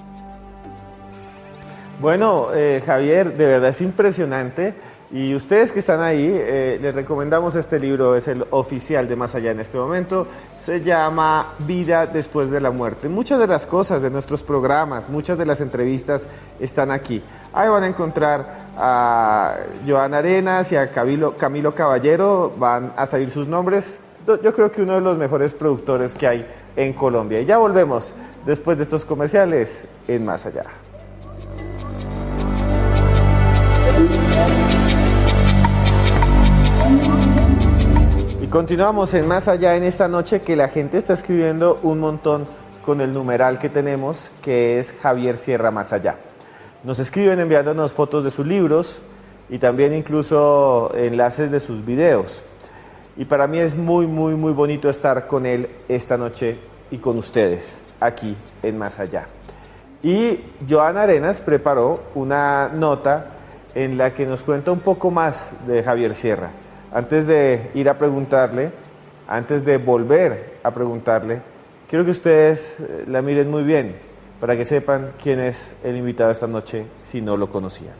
Bueno, eh, Javier, de verdad es impresionante. Y ustedes que están ahí, eh, les recomendamos este libro, es el oficial de Más Allá en este momento, se llama Vida después de la muerte. Muchas de las cosas de nuestros programas, muchas de las entrevistas están aquí. Ahí van a encontrar a Joana Arenas y a Camilo, Camilo Caballero, van a salir sus nombres. Yo creo que uno de los mejores productores que hay en Colombia. Y ya volvemos después de estos comerciales en Más Allá. Continuamos en Más Allá en esta noche, que la gente está escribiendo un montón con el numeral que tenemos, que es Javier Sierra Más Allá. Nos escriben enviándonos fotos de sus libros y también incluso enlaces de sus videos. Y para mí es muy, muy, muy bonito estar con él esta noche y con ustedes aquí en Más Allá. Y Joana Arenas preparó una nota en la que nos cuenta un poco más de Javier Sierra. Antes de ir a preguntarle, antes de volver a preguntarle, quiero que ustedes la miren muy bien para que sepan quién es el invitado esta noche si no lo conocían.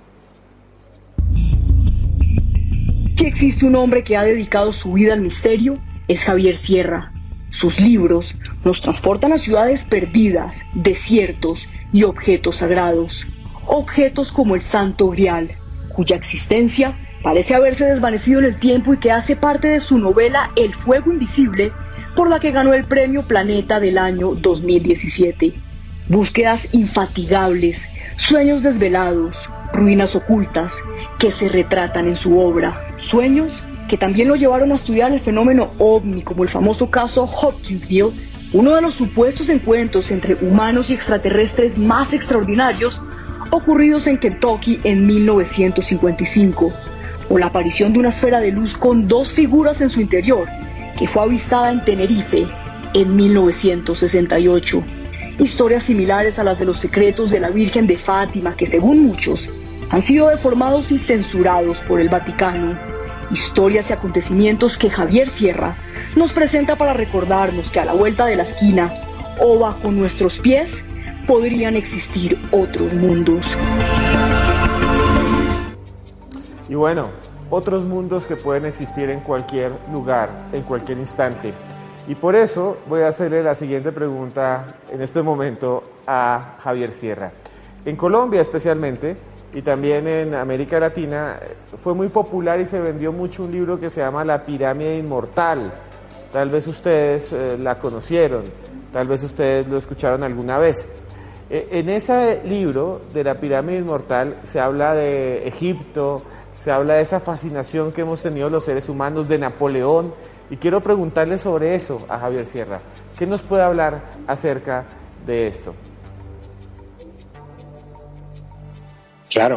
Si existe un hombre que ha dedicado su vida al misterio, es Javier Sierra. Sus libros nos transportan a ciudades perdidas, desiertos y objetos sagrados. Objetos como el Santo Grial, cuya existencia parece haberse desvanecido en el tiempo y que hace parte de su novela El Fuego Invisible, por la que ganó el Premio Planeta del año dos mil diecisiete. Búsquedas infatigables, sueños desvelados, ruinas ocultas que se retratan en su obra. Sueños que también lo llevaron a estudiar el fenómeno ovni, como el famoso caso Hopkinsville, uno de los supuestos encuentros entre humanos y extraterrestres más extraordinarios ocurridos en Kentucky en mil novecientos cincuenta y cinco. O la aparición de una esfera de luz con dos figuras en su interior, que fue avistada en Tenerife en mil novecientos sesenta y ocho. Historias similares a las de los secretos de la Virgen de Fátima, que según muchos han sido deformados y censurados por el Vaticano. Historias y acontecimientos que Javier Sierra nos presenta para recordarnos que a la vuelta de la esquina o bajo nuestros pies podrían existir otros mundos. Y bueno, otros mundos que pueden existir en cualquier lugar, en cualquier instante. Y por eso voy a hacerle la siguiente pregunta en este momento a Javier Sierra. En Colombia especialmente, y también en América Latina, fue muy popular y se vendió mucho un libro que se llama La Pirámide Inmortal. Tal vez ustedes eh, la conocieron, tal vez ustedes lo escucharon alguna vez. Eh, en ese libro de La Pirámide Inmortal se habla de Egipto, se habla de esa fascinación que hemos tenido los seres humanos, de Napoleón, y quiero preguntarle sobre eso a Javier Sierra. ¿Qué nos puede hablar acerca de esto? Claro.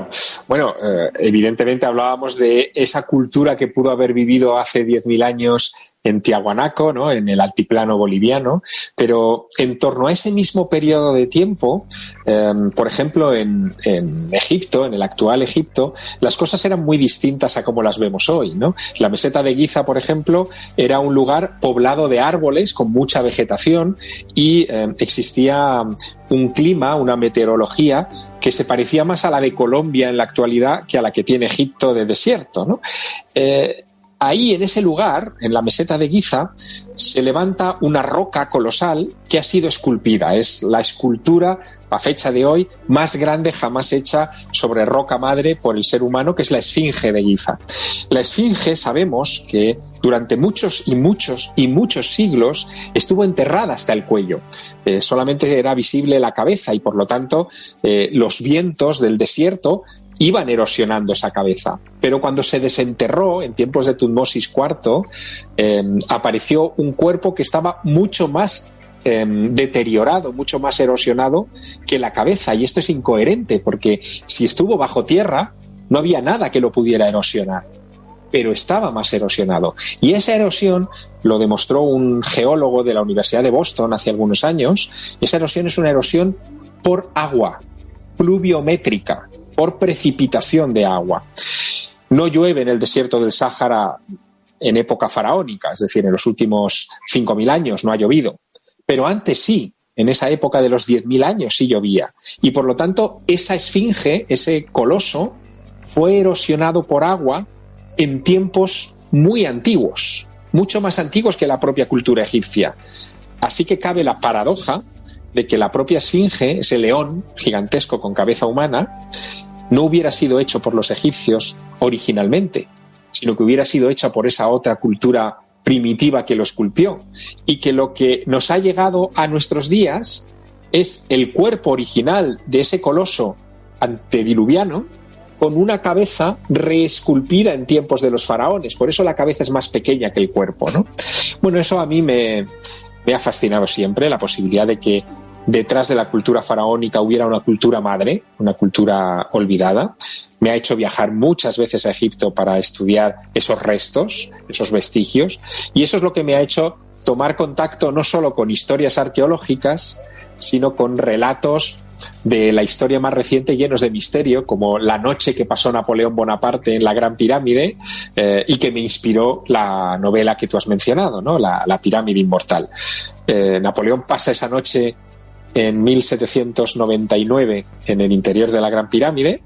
Bueno, eh, evidentemente hablábamos de esa cultura que pudo haber vivido hace diez mil años en Tiahuanaco, ¿no?, en el altiplano boliviano, pero en torno a ese mismo periodo de tiempo, eh, por ejemplo, en, en Egipto, en el actual Egipto, las cosas eran muy distintas a como las vemos hoy, ¿no? La meseta de Giza, por ejemplo, era un lugar poblado de árboles con mucha vegetación y eh, existía un clima, una meteorología que se parecía más a la de Colombia en la actualidad que a la que tiene Egipto de desierto, ¿no? Eh, Ahí, en ese lugar, en la meseta de Giza, se levanta una roca colosal que ha sido esculpida. Es la escultura, a fecha de hoy, más grande jamás hecha sobre roca madre por el ser humano, que es la Esfinge de Giza. La Esfinge, sabemos que durante muchos y muchos y muchos siglos estuvo enterrada hasta el cuello. Eh, solamente era visible la cabeza y, por lo tanto, eh, los vientos del desierto iban erosionando esa cabeza. Pero cuando se desenterró, en tiempos de Tutmosis cuarto, eh, apareció un cuerpo que estaba mucho más eh, deteriorado, mucho más erosionado que la cabeza. Y esto es incoherente, porque si estuvo bajo tierra, no había nada que lo pudiera erosionar, pero estaba más erosionado. Y esa erosión lo demostró un geólogo de la Universidad de Boston hace algunos años. Esa erosión es una erosión por agua, pluviométrica, por precipitación de agua. No llueve en el desierto del Sáhara en época faraónica, es decir, en los últimos cinco mil años no ha llovido, pero antes sí, en esa época de los diez mil años sí llovía. Y por lo tanto, esa esfinge, ese coloso, fue erosionado por agua en tiempos muy antiguos, mucho más antiguos que la propia cultura egipcia. Así que cabe la paradoja de que la propia esfinge, ese león gigantesco con cabeza humana, no hubiera sido hecho por los egipcios originalmente, sino que hubiera sido hecha por esa otra cultura primitiva que lo esculpió, y que lo que nos ha llegado a nuestros días es el cuerpo original de ese coloso antediluviano con una cabeza reesculpida en tiempos de los faraones. Por eso la cabeza es más pequeña que el cuerpo, ¿no? Bueno, eso a mí me, me ha fascinado siempre, la posibilidad de que detrás de la cultura faraónica hubiera una cultura madre, una cultura olvidada. Me ha hecho viajar muchas veces a Egipto para estudiar esos restos, esos vestigios, y eso es lo que me ha hecho tomar contacto no solo con historias arqueológicas, sino con relatos de la historia más reciente llenos de misterio, como la noche que pasó Napoleón Bonaparte en la Gran Pirámide, eh, y que me inspiró la novela que tú has mencionado, ¿no? La, la Pirámide Inmortal. Eh, Napoleón pasa esa noche en mil setecientos noventa y nueve en el interior de la Gran Pirámide.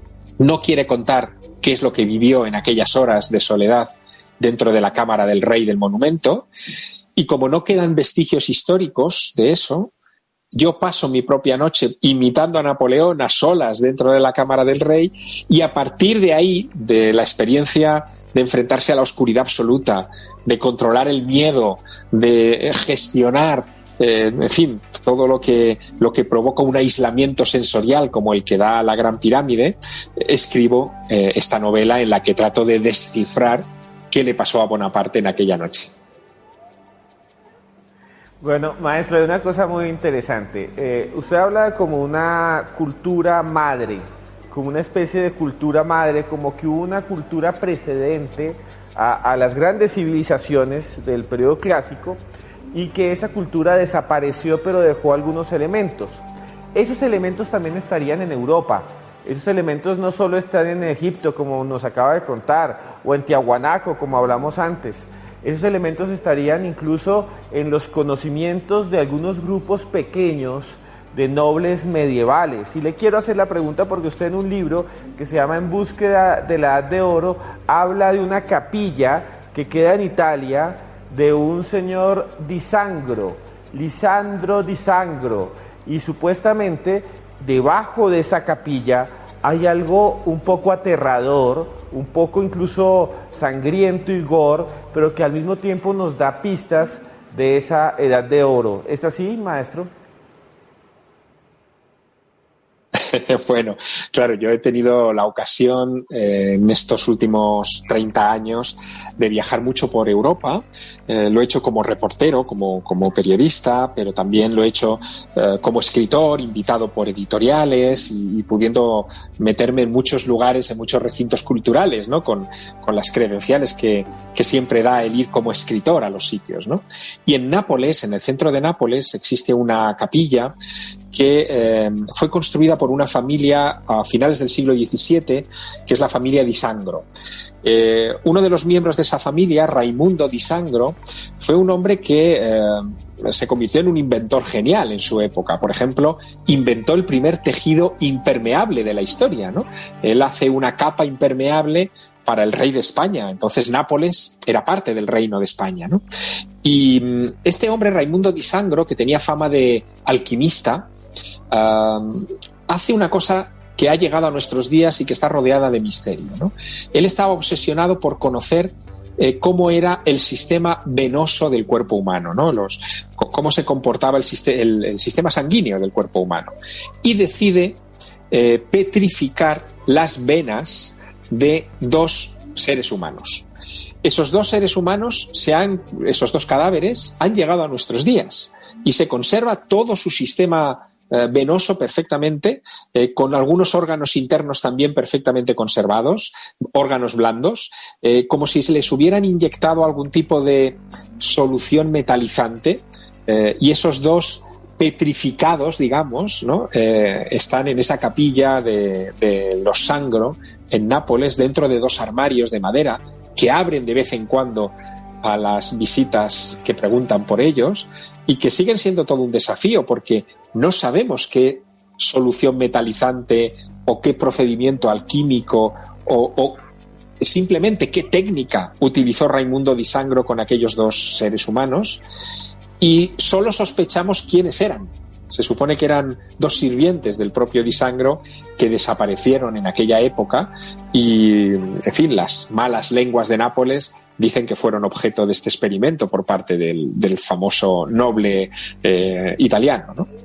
No quiere contar qué es lo que vivió en aquellas horas de soledad dentro de la cámara del rey del monumento, y como no quedan vestigios históricos de eso, yo paso mi propia noche imitando a Napoleón a solas dentro de la cámara del rey, y a partir de ahí, de la experiencia de enfrentarse a la oscuridad absoluta, de controlar el miedo, de gestionar Eh, en fin, todo lo que, lo que provoca un aislamiento sensorial como el que da la Gran Pirámide, escribo eh, esta novela en la que trato de descifrar qué le pasó a Bonaparte en aquella noche. Bueno, maestro, hay una cosa muy interesante. Eh, usted habla como una cultura madre, como una especie de cultura madre, como que hubo una cultura precedente a, a las grandes civilizaciones del periodo clásico, y que esa cultura desapareció pero dejó algunos elementos. Esos elementos también estarían en Europa. Esos elementos no solo están en Egipto, como nos acaba de contar, o en Tiahuanaco, como hablamos antes. Esos elementos estarían incluso en los conocimientos de algunos grupos pequeños de nobles medievales. Y le quiero hacer la pregunta porque usted en un libro que se llama En búsqueda de la Edad de Oro habla de una capilla que queda en Italia, de un señor Di Sangro, Lisandro Di Sangro, y supuestamente debajo de esa capilla hay algo un poco aterrador, un poco incluso sangriento y gore, pero que al mismo tiempo nos da pistas de esa edad de oro. ¿Es así, maestro? Bueno, claro, yo he tenido la ocasión eh, en estos últimos treinta años de viajar mucho por Europa. Eh, lo he hecho como reportero, como, como periodista, pero también lo he hecho eh, como escritor, invitado por editoriales y, y pudiendo meterme en muchos lugares, en muchos recintos culturales, ¿no? Con, con las credenciales que, que siempre da el ir como escritor a los sitios, ¿no? Y en Nápoles, en el centro de Nápoles, existe una capilla que eh, fue construida por una familia a finales del siglo diecisiete, que es la familia Di Sangro. Eh, uno de los miembros de esa familia, Raimundo Di Sangro, fue un hombre que eh, se convirtió en un inventor genial en su época. Por ejemplo, inventó el primer tejido impermeable de la historia, ¿no? Él hace una capa impermeable para el rey de España. Entonces Nápoles era parte del reino de España, ¿no? Y este hombre, Raimundo Di Sangro, que tenía fama de alquimista, uh, hace una cosa que ha llegado a nuestros días y que está rodeada de misterio, ¿no? Él estaba obsesionado por conocer eh, cómo era el sistema venoso del cuerpo humano, ¿no? Los, cómo se comportaba el, el, el sistema sanguíneo del cuerpo humano. Y decide eh, petrificar las venas de dos seres humanos. Esos dos seres humanos, se han, esos dos cadáveres, han llegado a nuestros días y se conserva todo su sistema eh, venoso perfectamente, eh, con algunos órganos internos también perfectamente conservados, órganos blandos, eh, como si se les hubieran inyectado algún tipo de solución metalizante, eh, y esos dos petrificados, digamos, ¿no? eh, están en esa capilla de, de los Sangro en Nápoles, dentro de dos armarios de madera que abren de vez en cuando a las visitas que preguntan por ellos, y que siguen siendo todo un desafío porque no sabemos qué solución metalizante o qué procedimiento alquímico o, o simplemente qué técnica utilizó Raimundo Di Sangro con aquellos dos seres humanos, y solo sospechamos quiénes eran. Se supone que eran dos sirvientes del propio Di Sangro que desaparecieron en aquella época y, en fin, las malas lenguas de Nápoles dicen que fueron objeto de este experimento por parte del, del famoso noble eh, italiano, ¿no?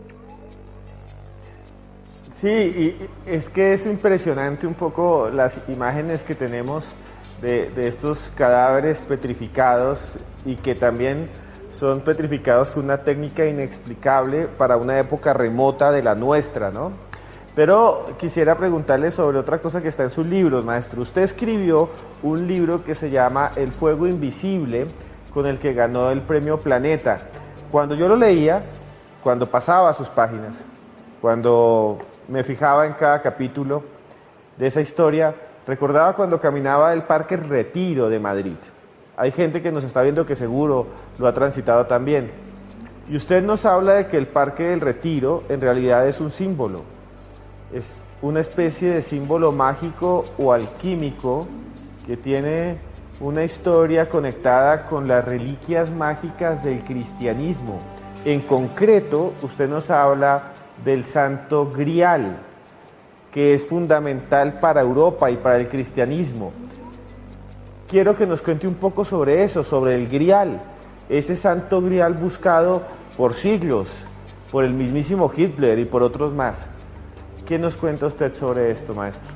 Sí, y es que es impresionante un poco las imágenes que tenemos de, de estos cadáveres petrificados, y que también son petrificados con una técnica inexplicable para una época remota de la nuestra, ¿no? Pero quisiera preguntarle sobre otra cosa que está en sus libros, maestro. Usted escribió un libro que se llama El fuego invisible, con el que ganó el premio Planeta. Cuando yo lo leía, cuando pasaba sus páginas, cuando me fijaba en cada capítulo de esa historia, recordaba cuando caminaba el Parque Retiro de Madrid. Hay gente que nos está viendo que seguro lo ha transitado también. Y usted nos habla de que el Parque del Retiro en realidad es un símbolo. Es una especie de símbolo mágico o alquímico que tiene una historia conectada con las reliquias mágicas del cristianismo. En concreto, usted nos habla del Santo Grial, que es fundamental para Europa y para el cristianismo. Quiero que nos cuente un poco sobre eso, sobre el Grial, ese Santo Grial buscado por siglos, por el mismísimo Hitler y por otros más. ¿Qué nos cuenta usted sobre esto, maestro?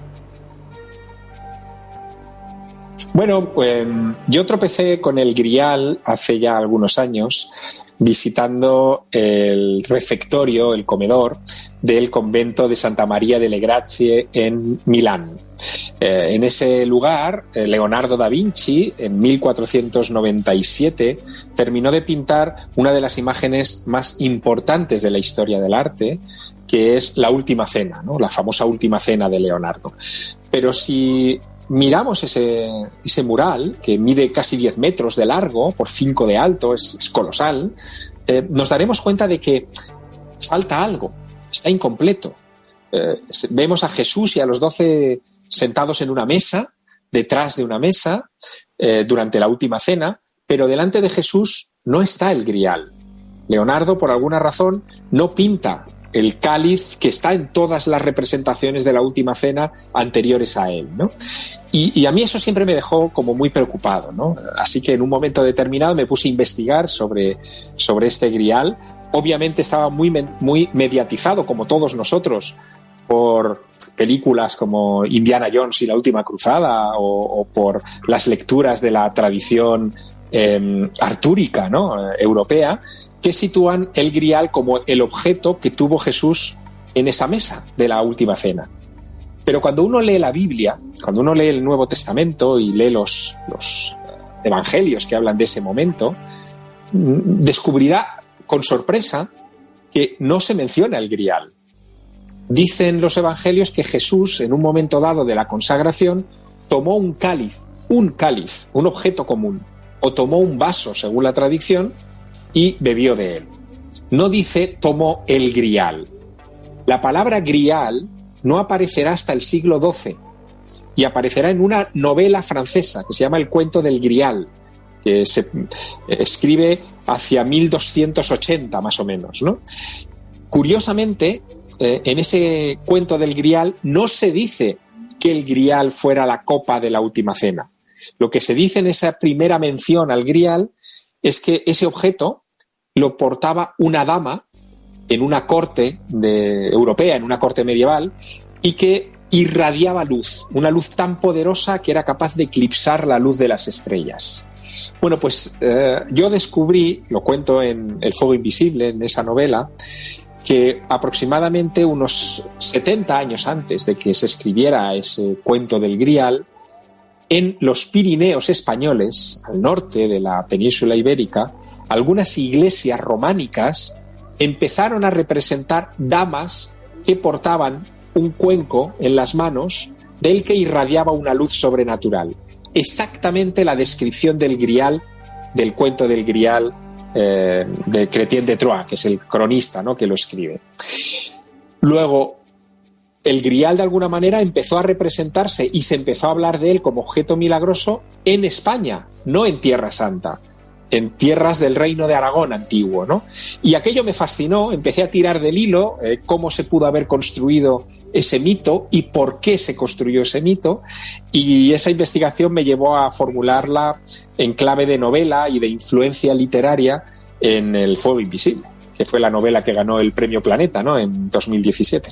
Bueno, eh, yo tropecé con el Grial hace ya algunos años, visitando el refectorio, el comedor del convento de Santa María delle Grazie en Milán. Eh, en ese lugar, eh, Leonardo da Vinci, en mil cuatrocientos noventa y siete, terminó de pintar una de las imágenes más importantes de la historia del arte, que es la Última Cena, ¿no? La famosa Última Cena de Leonardo. Pero si miramos ese, ese mural, que mide casi diez metros de largo por cinco de alto, es, es colosal, eh, nos daremos cuenta de que falta algo, está incompleto. Eh, vemos a Jesús y a los doce sentados en una mesa, detrás de una mesa, eh, durante la Última Cena, pero delante de Jesús no está el Grial. Leonardo, por alguna razón, no pinta el cáliz que está en todas las representaciones de la Última Cena anteriores a él, ¿no? Y, y a mí eso siempre me dejó como muy preocupado, ¿no? Así que en un momento determinado me puse a investigar sobre, sobre este Grial. Obviamente estaba muy, muy mediatizado, como todos nosotros, por películas como Indiana Jones y la Última Cruzada o, o por las lecturas de la tradición eh, artúrica, ¿no?, eh, europea, que sitúan el Grial como el objeto que tuvo Jesús en esa mesa de la Última Cena. Pero cuando uno lee la Biblia, cuando uno lee el Nuevo Testamento y lee los, los evangelios que hablan de ese momento, descubrirá con sorpresa que no se menciona el Grial. Dicen los evangelios que Jesús, en un momento dado de la consagración, tomó un cáliz, un cáliz, un objeto común, o tomó un vaso, según la tradición, y bebió de él. No dice tomó el Grial. La palabra Grial no aparecerá hasta el siglo doce y aparecerá en una novela francesa que se llama El cuento del Grial, que se escribe hacia mil doscientos ochenta más o menos, ¿no? Curiosamente, eh, en ese cuento del Grial no se dice que el Grial fuera la copa de la Última Cena. Lo que se dice en esa primera mención al Grial es que ese objeto lo portaba una dama en una corte de, europea, en una corte medieval, y que irradiaba luz, una luz tan poderosa que era capaz de eclipsar la luz de las estrellas. Bueno, pues eh, yo descubrí, lo cuento en El fuego invisible, en esa novela, que aproximadamente unos setenta años antes de que se escribiera ese cuento del Grial, en los Pirineos españoles, al norte de la península ibérica, algunas iglesias románicas empezaron a representar damas que portaban un cuenco en las manos del que irradiaba una luz sobrenatural. Exactamente la descripción del Grial, del cuento del Grial eh, de Chrétien de Troyes, que es el cronista, ¿no?, que lo escribe. Luego, el Grial de alguna manera empezó a representarse y se empezó a hablar de él como objeto milagroso en España, no en Tierra Santa, en tierras del Reino de Aragón antiguo, ¿no? Y aquello me fascinó, empecé a tirar del hilo eh, cómo se pudo haber construido ese mito y por qué se construyó ese mito, y esa investigación me llevó a formularla en clave de novela y de influencia literaria en El fuego invisible, que fue la novela que ganó el Premio Planeta, ¿no?, en dos mil diecisiete.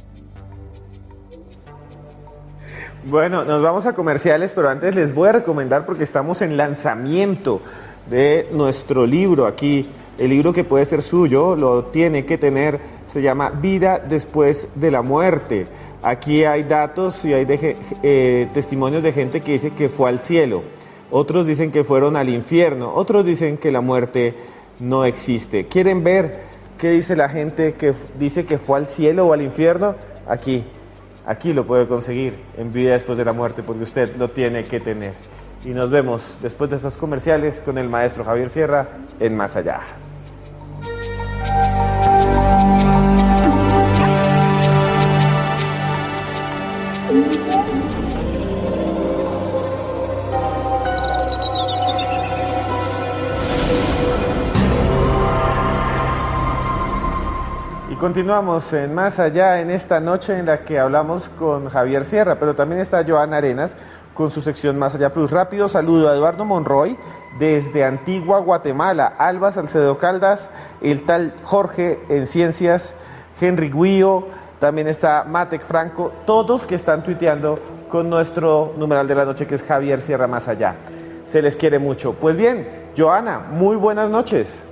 Bueno, nos vamos a comerciales, pero antes les voy a recomendar, porque estamos en lanzamiento de nuestro libro aquí, el libro que puede ser suyo, lo tiene que tener, se llama Vida después de la muerte. Aquí hay datos y hay de, eh, testimonios de gente que dice que fue al cielo, otros dicen que fueron al infierno, otros dicen que la muerte no existe. ¿Quieren ver qué dice la gente que dice que fue al cielo o al infierno? Aquí, aquí lo puede conseguir en Vida después de la muerte, porque usted lo tiene que tener. Y nos vemos después de estos comerciales con el maestro Javier Sierra en Más Allá. Y continuamos en Más Allá en esta noche en la que hablamos con Javier Sierra, pero también está Joana Arenas con su sección Más Allá Plus. Rápido saludo a Eduardo Monroy desde Antigua, Guatemala, Alba Salcedo Caldas, el tal Jorge en Ciencias, Henry Guío, también está Matec Franco, todos que están tuiteando con nuestro numeral de la noche, que es Javier Sierra Más Allá. Se les quiere mucho. Pues bien, Joana, muy buenas noches.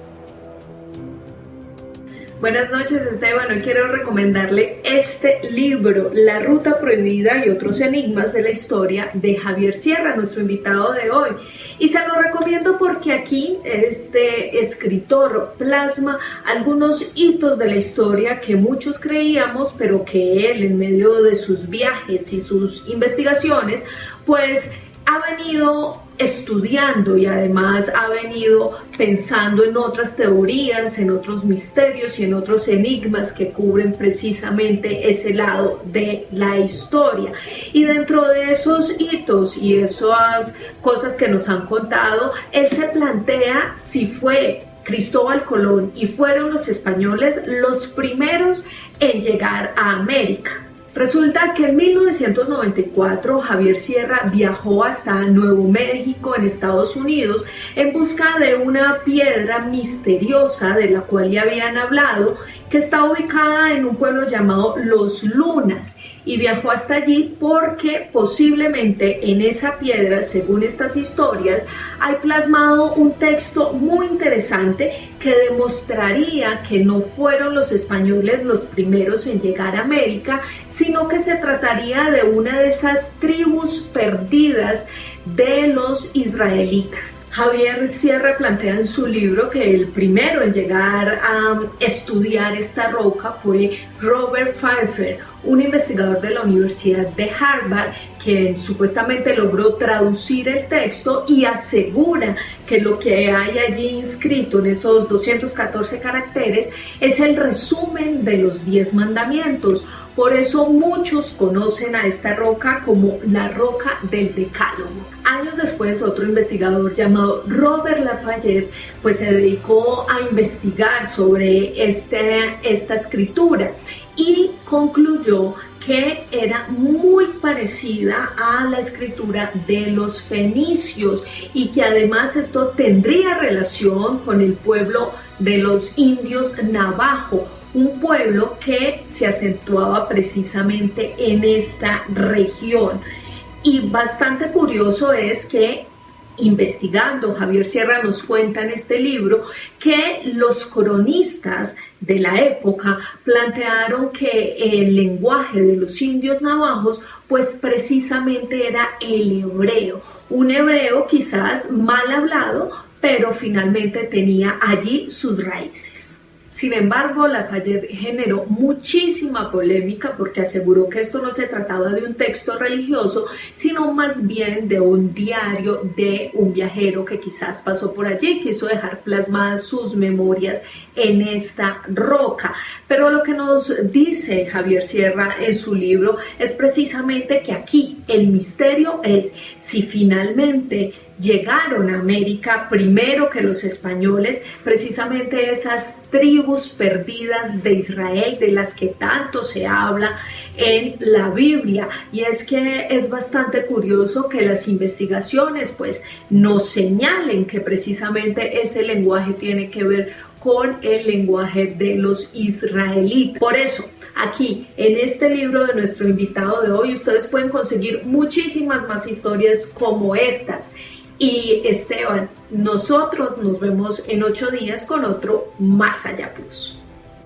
Buenas noches, Esteban. Hoy quiero recomendarle este libro, La Ruta Prohibida y otros enigmas de la historia, de Javier Sierra, nuestro invitado de hoy. Y se lo recomiendo porque aquí este escritor plasma algunos hitos de la historia que muchos creíamos, pero que él, en medio de sus viajes y sus investigaciones, pues ha venido estudiando y además ha venido pensando en otras teorías, en otros misterios y en otros enigmas que cubren precisamente ese lado de la historia. Y dentro de esos hitos y esas cosas que nos han contado, él se plantea si fue Cristóbal Colón y fueron los españoles los primeros en llegar a América. Resulta que en mil novecientos noventa y cuatro Javier Sierra viajó hasta Nuevo México, en Estados Unidos, en busca de una piedra misteriosa de la cual ya habían hablado que está ubicada en un pueblo llamado Los Lunas, y viajó hasta allí porque posiblemente en esa piedra, según estas historias, hay plasmado un texto muy interesante que demostraría que no fueron los españoles los primeros en llegar a América, sino que se trataría de una de esas tribus perdidas de los israelitas. Javier Sierra plantea en su libro que el primero en llegar a estudiar esta roca fue Robert Pfeiffer, un investigador de la Universidad de Harvard, quien supuestamente logró traducir el texto y asegura que lo que hay allí inscrito en esos doscientos catorce caracteres es el resumen de los diez mandamientos. Por eso muchos conocen a esta roca como la roca del Decálogo. Años después, otro investigador llamado Robert Lafayette pues se dedicó a investigar sobre este, esta escritura y concluyó que era muy parecida a la escritura de los fenicios y que además esto tendría relación con el pueblo de los indios navajo, un pueblo que se acentuaba precisamente en esta región. Y bastante curioso es que, investigando, Javier Sierra nos cuenta en este libro que los cronistas de la época plantearon que el lenguaje de los indios navajos pues precisamente era el hebreo, un hebreo quizás mal hablado, pero finalmente tenía allí sus raíces. Sin embargo, Lafayette generó muchísima polémica porque aseguró que esto no se trataba de un texto religioso, sino más bien de un diario de un viajero que quizás pasó por allí y quiso dejar plasmadas sus memorias en esta roca. Pero lo que nos dice Javier Sierra en su libro es precisamente que aquí el misterio es si finalmente llegaron a América primero que los españoles, precisamente esas tribus perdidas de Israel de las que tanto se habla en la Biblia. Y es que es bastante curioso que las investigaciones pues nos señalen que precisamente ese lenguaje tiene que ver con el lenguaje de los israelitas. Por eso, aquí, en este libro de nuestro invitado de hoy, ustedes pueden conseguir muchísimas más historias como estas. Y Esteban, nosotros nos vemos en ocho días con otro Más Allá Plus.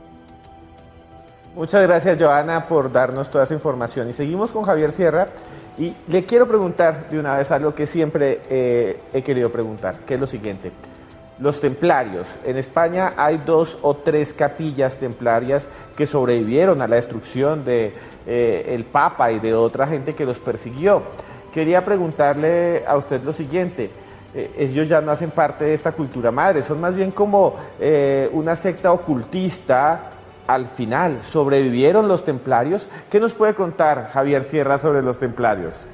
Muchas gracias, Joana, por darnos toda esa información. Y seguimos con Javier Sierra. Y le quiero preguntar de una vez algo que siempre eh, he querido preguntar, que es lo siguiente. Los templarios. En España hay dos o tres capillas templarias que sobrevivieron a la destrucción de eh, el Papa y de otra gente que los persiguió. Quería preguntarle a usted lo siguiente, eh, ellos ya no hacen parte de esta cultura madre, son más bien como eh, una secta ocultista al final. ¿Sobrevivieron los templarios? ¿Qué nos puede contar Javier Sierra sobre los templarios?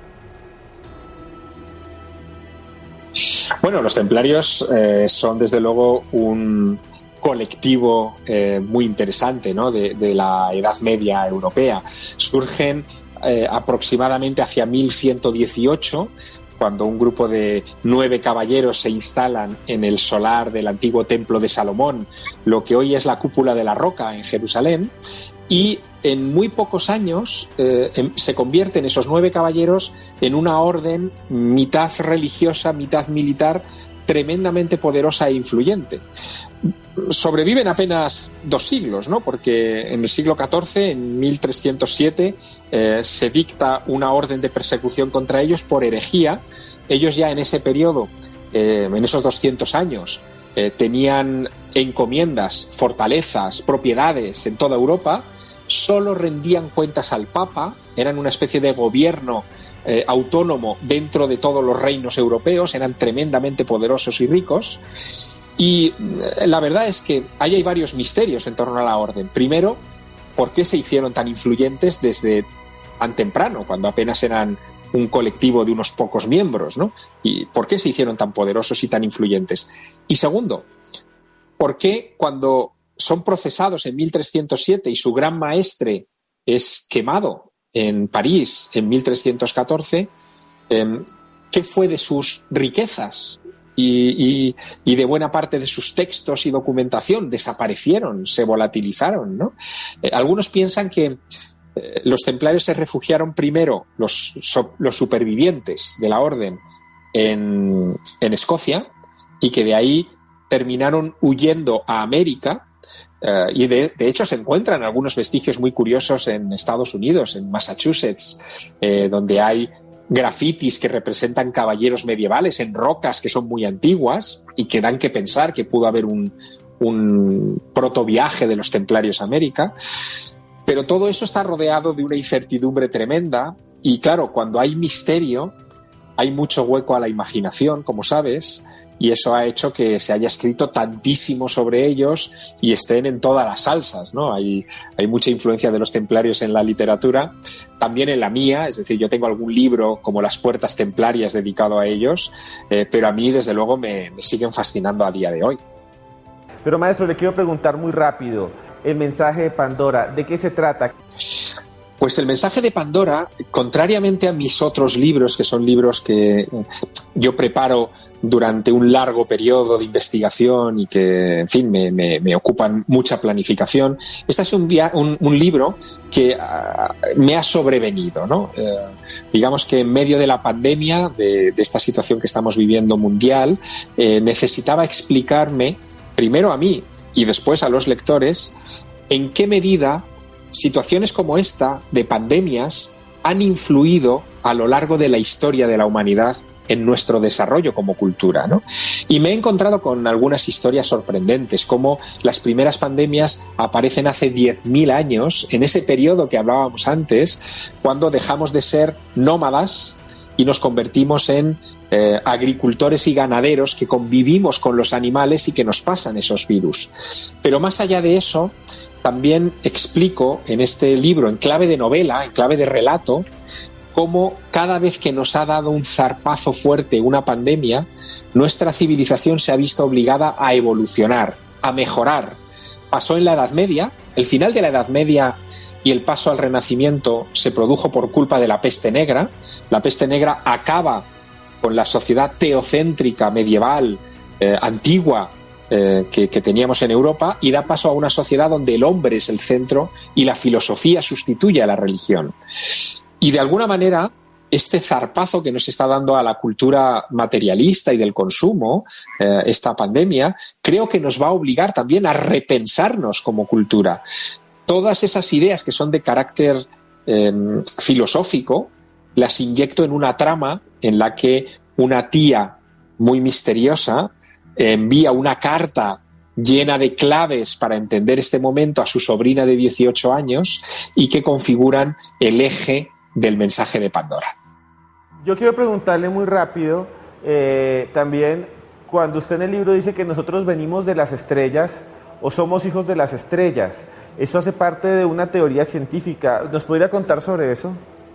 Bueno, los templarios eh, son desde luego un colectivo eh, muy interesante, ¿no? de, de la Edad Media europea. Surgen Eh, aproximadamente hacia mil ciento dieciocho, cuando un grupo de nueve caballeros se instalan en el solar del antiguo templo de Salomón, lo que hoy es la Cúpula de la Roca en Jerusalén, y en muy pocos años eh, en, se convierten esos nueve caballeros en una orden mitad religiosa, mitad militar, tremendamente poderosa e influyente. Sobreviven apenas dos siglos, ¿no? Porque en el siglo catorce, en mil trescientos siete, eh, se dicta una orden de persecución contra ellos por herejía. Ellos ya en ese periodo, eh, en esos doscientos años, eh, tenían encomiendas, fortalezas, propiedades en toda Europa, solo rendían cuentas al Papa, eran una especie de gobierno eh, autónomo dentro de todos los reinos europeos, eran tremendamente poderosos y ricos. Y la verdad es que ahí hay varios misterios en torno a la orden. Primero, ¿por qué se hicieron tan influyentes desde tan temprano, cuando apenas eran un colectivo de unos pocos miembros, ¿no? ¿Y por qué se hicieron tan poderosos y tan influyentes? Y segundo, ¿por qué cuando son procesados en mil trescientos siete y su gran maestre es quemado en París en mil trescientos catorce, eh, qué fue de sus riquezas? y, y, y de buena parte de sus textos y documentación desaparecieron, se volatilizaron, ¿no? Eh, algunos piensan que eh, los templarios se refugiaron primero, los, so, los supervivientes de la orden, en, en Escocia, y que de ahí terminaron huyendo a América. Uh, y de, de hecho se encuentran algunos vestigios muy curiosos en Estados Unidos, en Massachusetts, eh, donde hay grafitis que representan caballeros medievales en rocas que son muy antiguas y que dan que pensar que pudo haber un, un protoviaje de los templarios a América. Pero todo eso está rodeado de una incertidumbre tremenda y claro, cuando hay misterio hay mucho hueco a la imaginación, como sabes, y eso ha hecho que se haya escrito tantísimo sobre ellos y estén en todas las salsas, ¿no? Hay, hay mucha influencia de los templarios en la literatura, también en la mía, es decir, yo tengo algún libro como Las Puertas Templarias dedicado a ellos, eh, pero a mí, desde luego, me, me siguen fascinando a día de hoy. Pero, maestro, le quiero preguntar muy rápido, el mensaje de Pandora, ¿de qué se trata? Pues el mensaje de Pandora, contrariamente a mis otros libros, que son libros que yo preparo durante un largo periodo de investigación y que, en fin, me, me, me ocupan mucha planificación, este es un, via- un, un libro que uh, me ha sobrevenido, ¿no? Eh, digamos que en medio de la pandemia, de, de esta situación que estamos viviendo mundial, eh, necesitaba explicarme, primero a mí y después a los lectores, en qué medida situaciones como esta, de pandemias, han influido a lo largo de la historia de la humanidad en nuestro desarrollo como cultura, ¿no? Y me he encontrado con algunas historias sorprendentes, como las primeras pandemias aparecen hace diez mil años, en ese periodo que hablábamos antes, cuando dejamos de ser nómadas y nos convertimos en eh, agricultores y ganaderos que convivimos con los animales y que nos pasan esos virus. Pero más allá de eso, también explico en este libro, en clave de novela, en clave de relato, cómo cada vez que nos ha dado un zarpazo fuerte una pandemia, nuestra civilización se ha visto obligada a evolucionar, a mejorar. Pasó en la Edad Media, el final de la Edad Media y el paso al Renacimiento se produjo por culpa de la peste negra. La peste negra acaba con la sociedad teocéntrica medieval, eh, antigua, Eh, que, que teníamos en Europa, y da paso a una sociedad donde el hombre es el centro y la filosofía sustituye a la religión. Y de alguna manera este zarpazo que nos está dando a la cultura materialista y del consumo, eh, esta pandemia, creo que nos va a obligar también a repensarnos como cultura. Todas esas ideas que son de carácter eh, filosófico las inyecto en una trama en la que una tía muy misteriosa envía una carta llena de claves para entender este momento a su sobrina de dieciocho años y que configuran el eje del mensaje de Pandora. Yo quiero preguntarle muy rápido, eh, también, cuando usted en el libro dice que nosotros venimos de las estrellas o somos hijos de las estrellas, ¿eso hace parte de una teoría científica? ¿Nos podría contar sobre eso?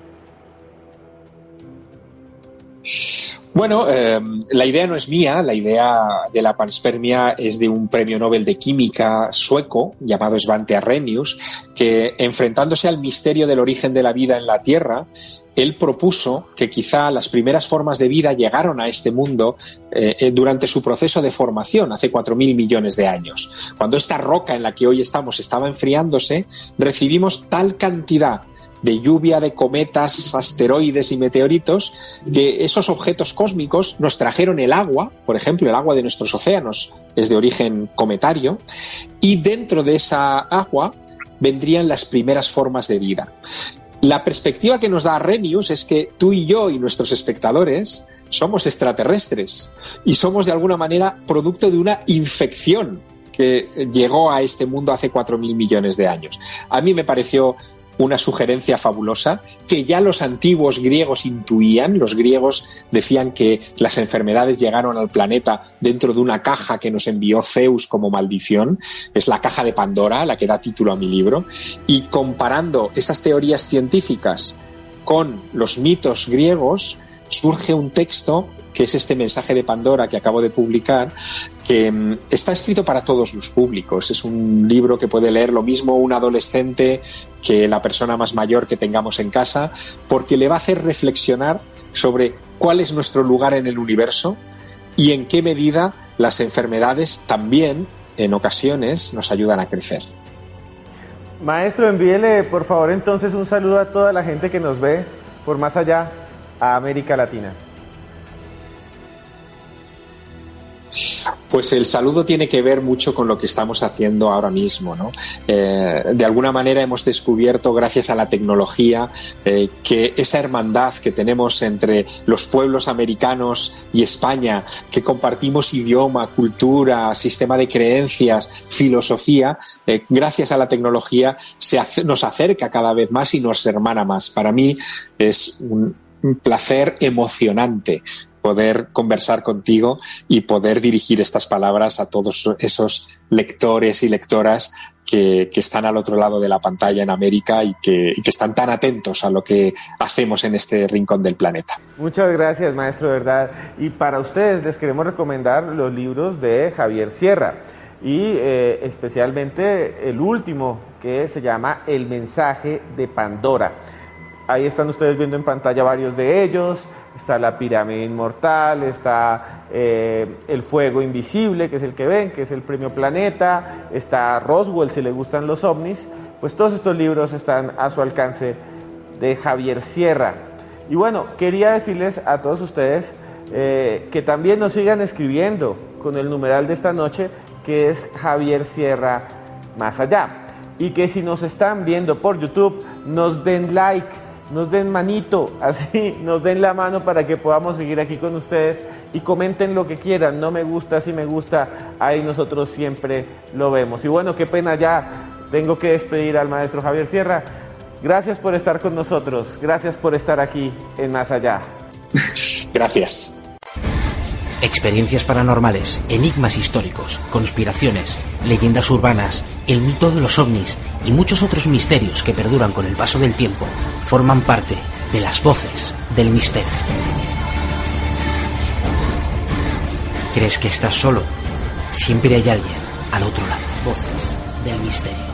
Bueno, eh, la idea no es mía, la idea de la panspermia es de un premio Nobel de Química sueco llamado Svante Arrhenius, que, enfrentándose al misterio del origen de la vida en la Tierra, él propuso que quizá las primeras formas de vida llegaron a este mundo eh, durante su proceso de formación, hace cuatro mil millones de años. Cuando esta roca en la que hoy estamos estaba enfriándose, recibimos tal cantidad de lluvia de cometas, asteroides y meteoritos, que esos objetos cósmicos nos trajeron el agua, por ejemplo, el agua de nuestros océanos es de origen cometario, y dentro de esa agua vendrían las primeras formas de vida. La perspectiva que nos da Arrhenius es que tú y yo y nuestros espectadores somos extraterrestres y somos de alguna manera producto de una infección que llegó a este mundo hace cuatro mil millones de años. A mí me pareció una sugerencia fabulosa que ya los antiguos griegos intuían. Los griegos decían que las enfermedades llegaron al planeta dentro de una caja que nos envió Zeus como maldición. Es la caja de Pandora, la que da título a mi libro. Y comparando esas teorías científicas con los mitos griegos, surge un texto que es este mensaje de Pandora que acabo de publicar, que um, está escrito para todos los públicos. Es un libro que puede leer lo mismo un adolescente que la persona más mayor que tengamos en casa, porque le va a hacer reflexionar sobre cuál es nuestro lugar en el universo, y en qué medida las enfermedades también, en ocasiones, nos ayudan a crecer. Maestro, envíele por favor entonces un saludo a toda la gente que nos ve por más allá a América Latina. Pues el saludo tiene que ver mucho con lo que estamos haciendo ahora mismo, ¿no? Eh, de alguna manera hemos descubierto, gracias a la tecnología, eh, que esa hermandad que tenemos entre los pueblos americanos y España, que compartimos idioma, cultura, sistema de creencias, filosofía, eh, gracias a la tecnología se hace, nos acerca cada vez más y nos hermana más. Para mí es un, un placer emocionante poder conversar contigo y poder dirigir estas palabras a todos esos lectores y lectoras que, que están al otro lado de la pantalla en América y que, y que están tan atentos a lo que hacemos en este rincón del planeta. Muchas gracias, maestro, de verdad. Y para ustedes les queremos recomendar los libros de Javier Sierra y eh, especialmente el último, que se llama El mensaje de Pandora. Ahí están ustedes viendo en pantalla varios de ellos. Está la pirámide inmortal, está eh, el fuego invisible, que es el que ven, que es el premio Planeta, está Roswell, si le gustan los ovnis. Pues todos estos libros están a su alcance, de Javier Sierra. Y bueno, quería decirles a todos ustedes eh, que también nos sigan escribiendo con el numeral de esta noche, que es Javier Sierra Más Allá. Y que si nos están viendo por YouTube, nos den like, nos den manito, así, nos den la mano para que podamos seguir aquí con ustedes y comenten lo que quieran, no me gusta, si me gusta, ahí nosotros siempre lo vemos. Y bueno, qué pena, ya tengo que despedir al maestro Javier Sierra. Gracias por estar con nosotros, gracias por estar aquí en Más Allá. Gracias. Experiencias paranormales, enigmas históricos, conspiraciones, leyendas urbanas, el mito de los ovnis y muchos otros misterios que perduran con el paso del tiempo forman parte de las voces del misterio. ¿Crees que estás solo? Siempre hay alguien al otro lado. Voces del misterio.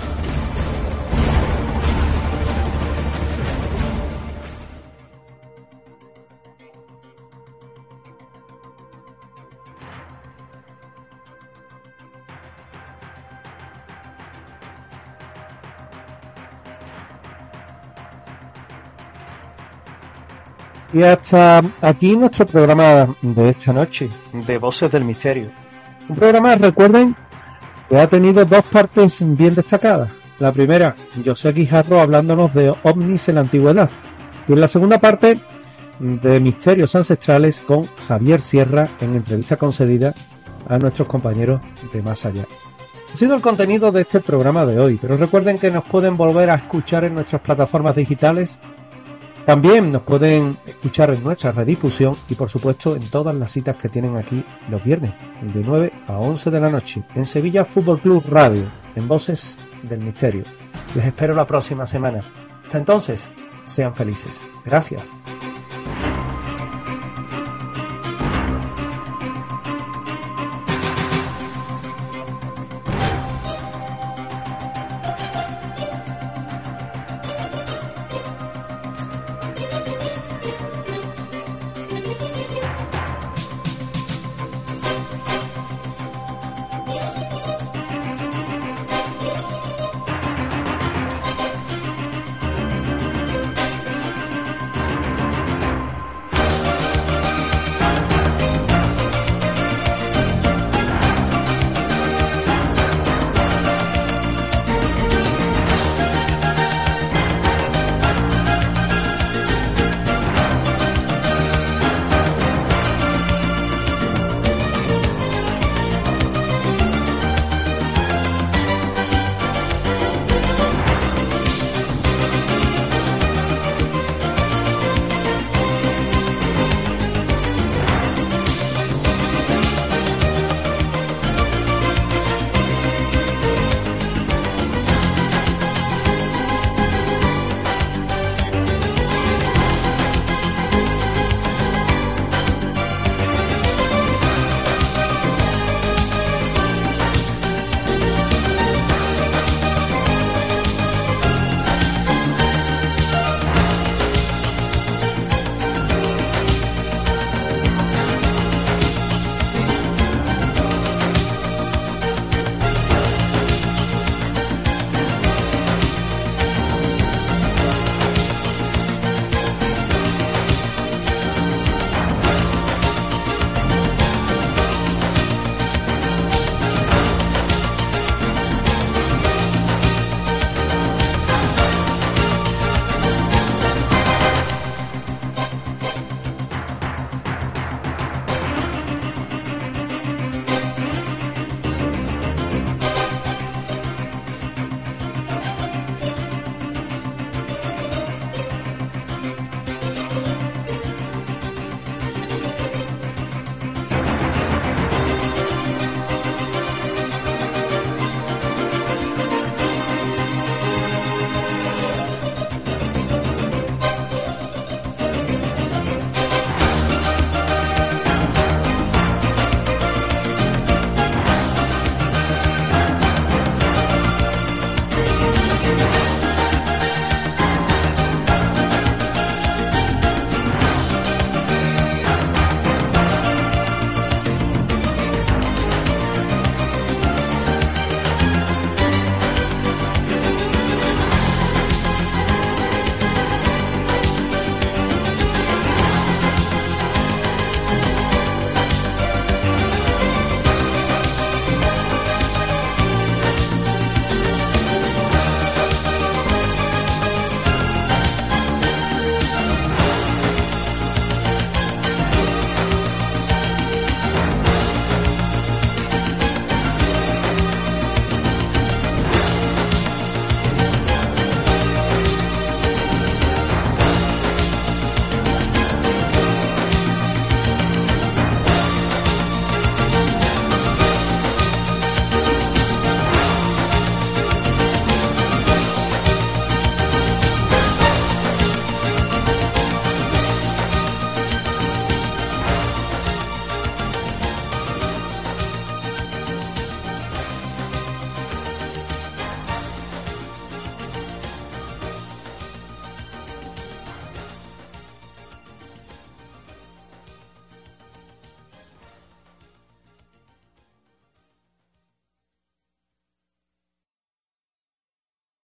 Y hasta aquí nuestro programa de esta noche, de Voces del Misterio. Un programa, recuerden, que ha tenido dos partes bien destacadas. La primera, José Guijarro hablándonos de ovnis en la antigüedad. Y en la segunda parte, de misterios ancestrales con Javier Sierra en entrevista concedida a nuestros compañeros de Más Allá. Ha sido el contenido de este programa de hoy, pero recuerden que nos pueden volver a escuchar en nuestras plataformas digitales. También nos pueden escuchar en nuestra redifusión y por supuesto en todas las citas que tienen aquí los viernes de nueve a once de la noche en Sevilla Fútbol Club Radio, en Voces del Misterio. Les espero la próxima semana. Hasta entonces, sean felices. Gracias.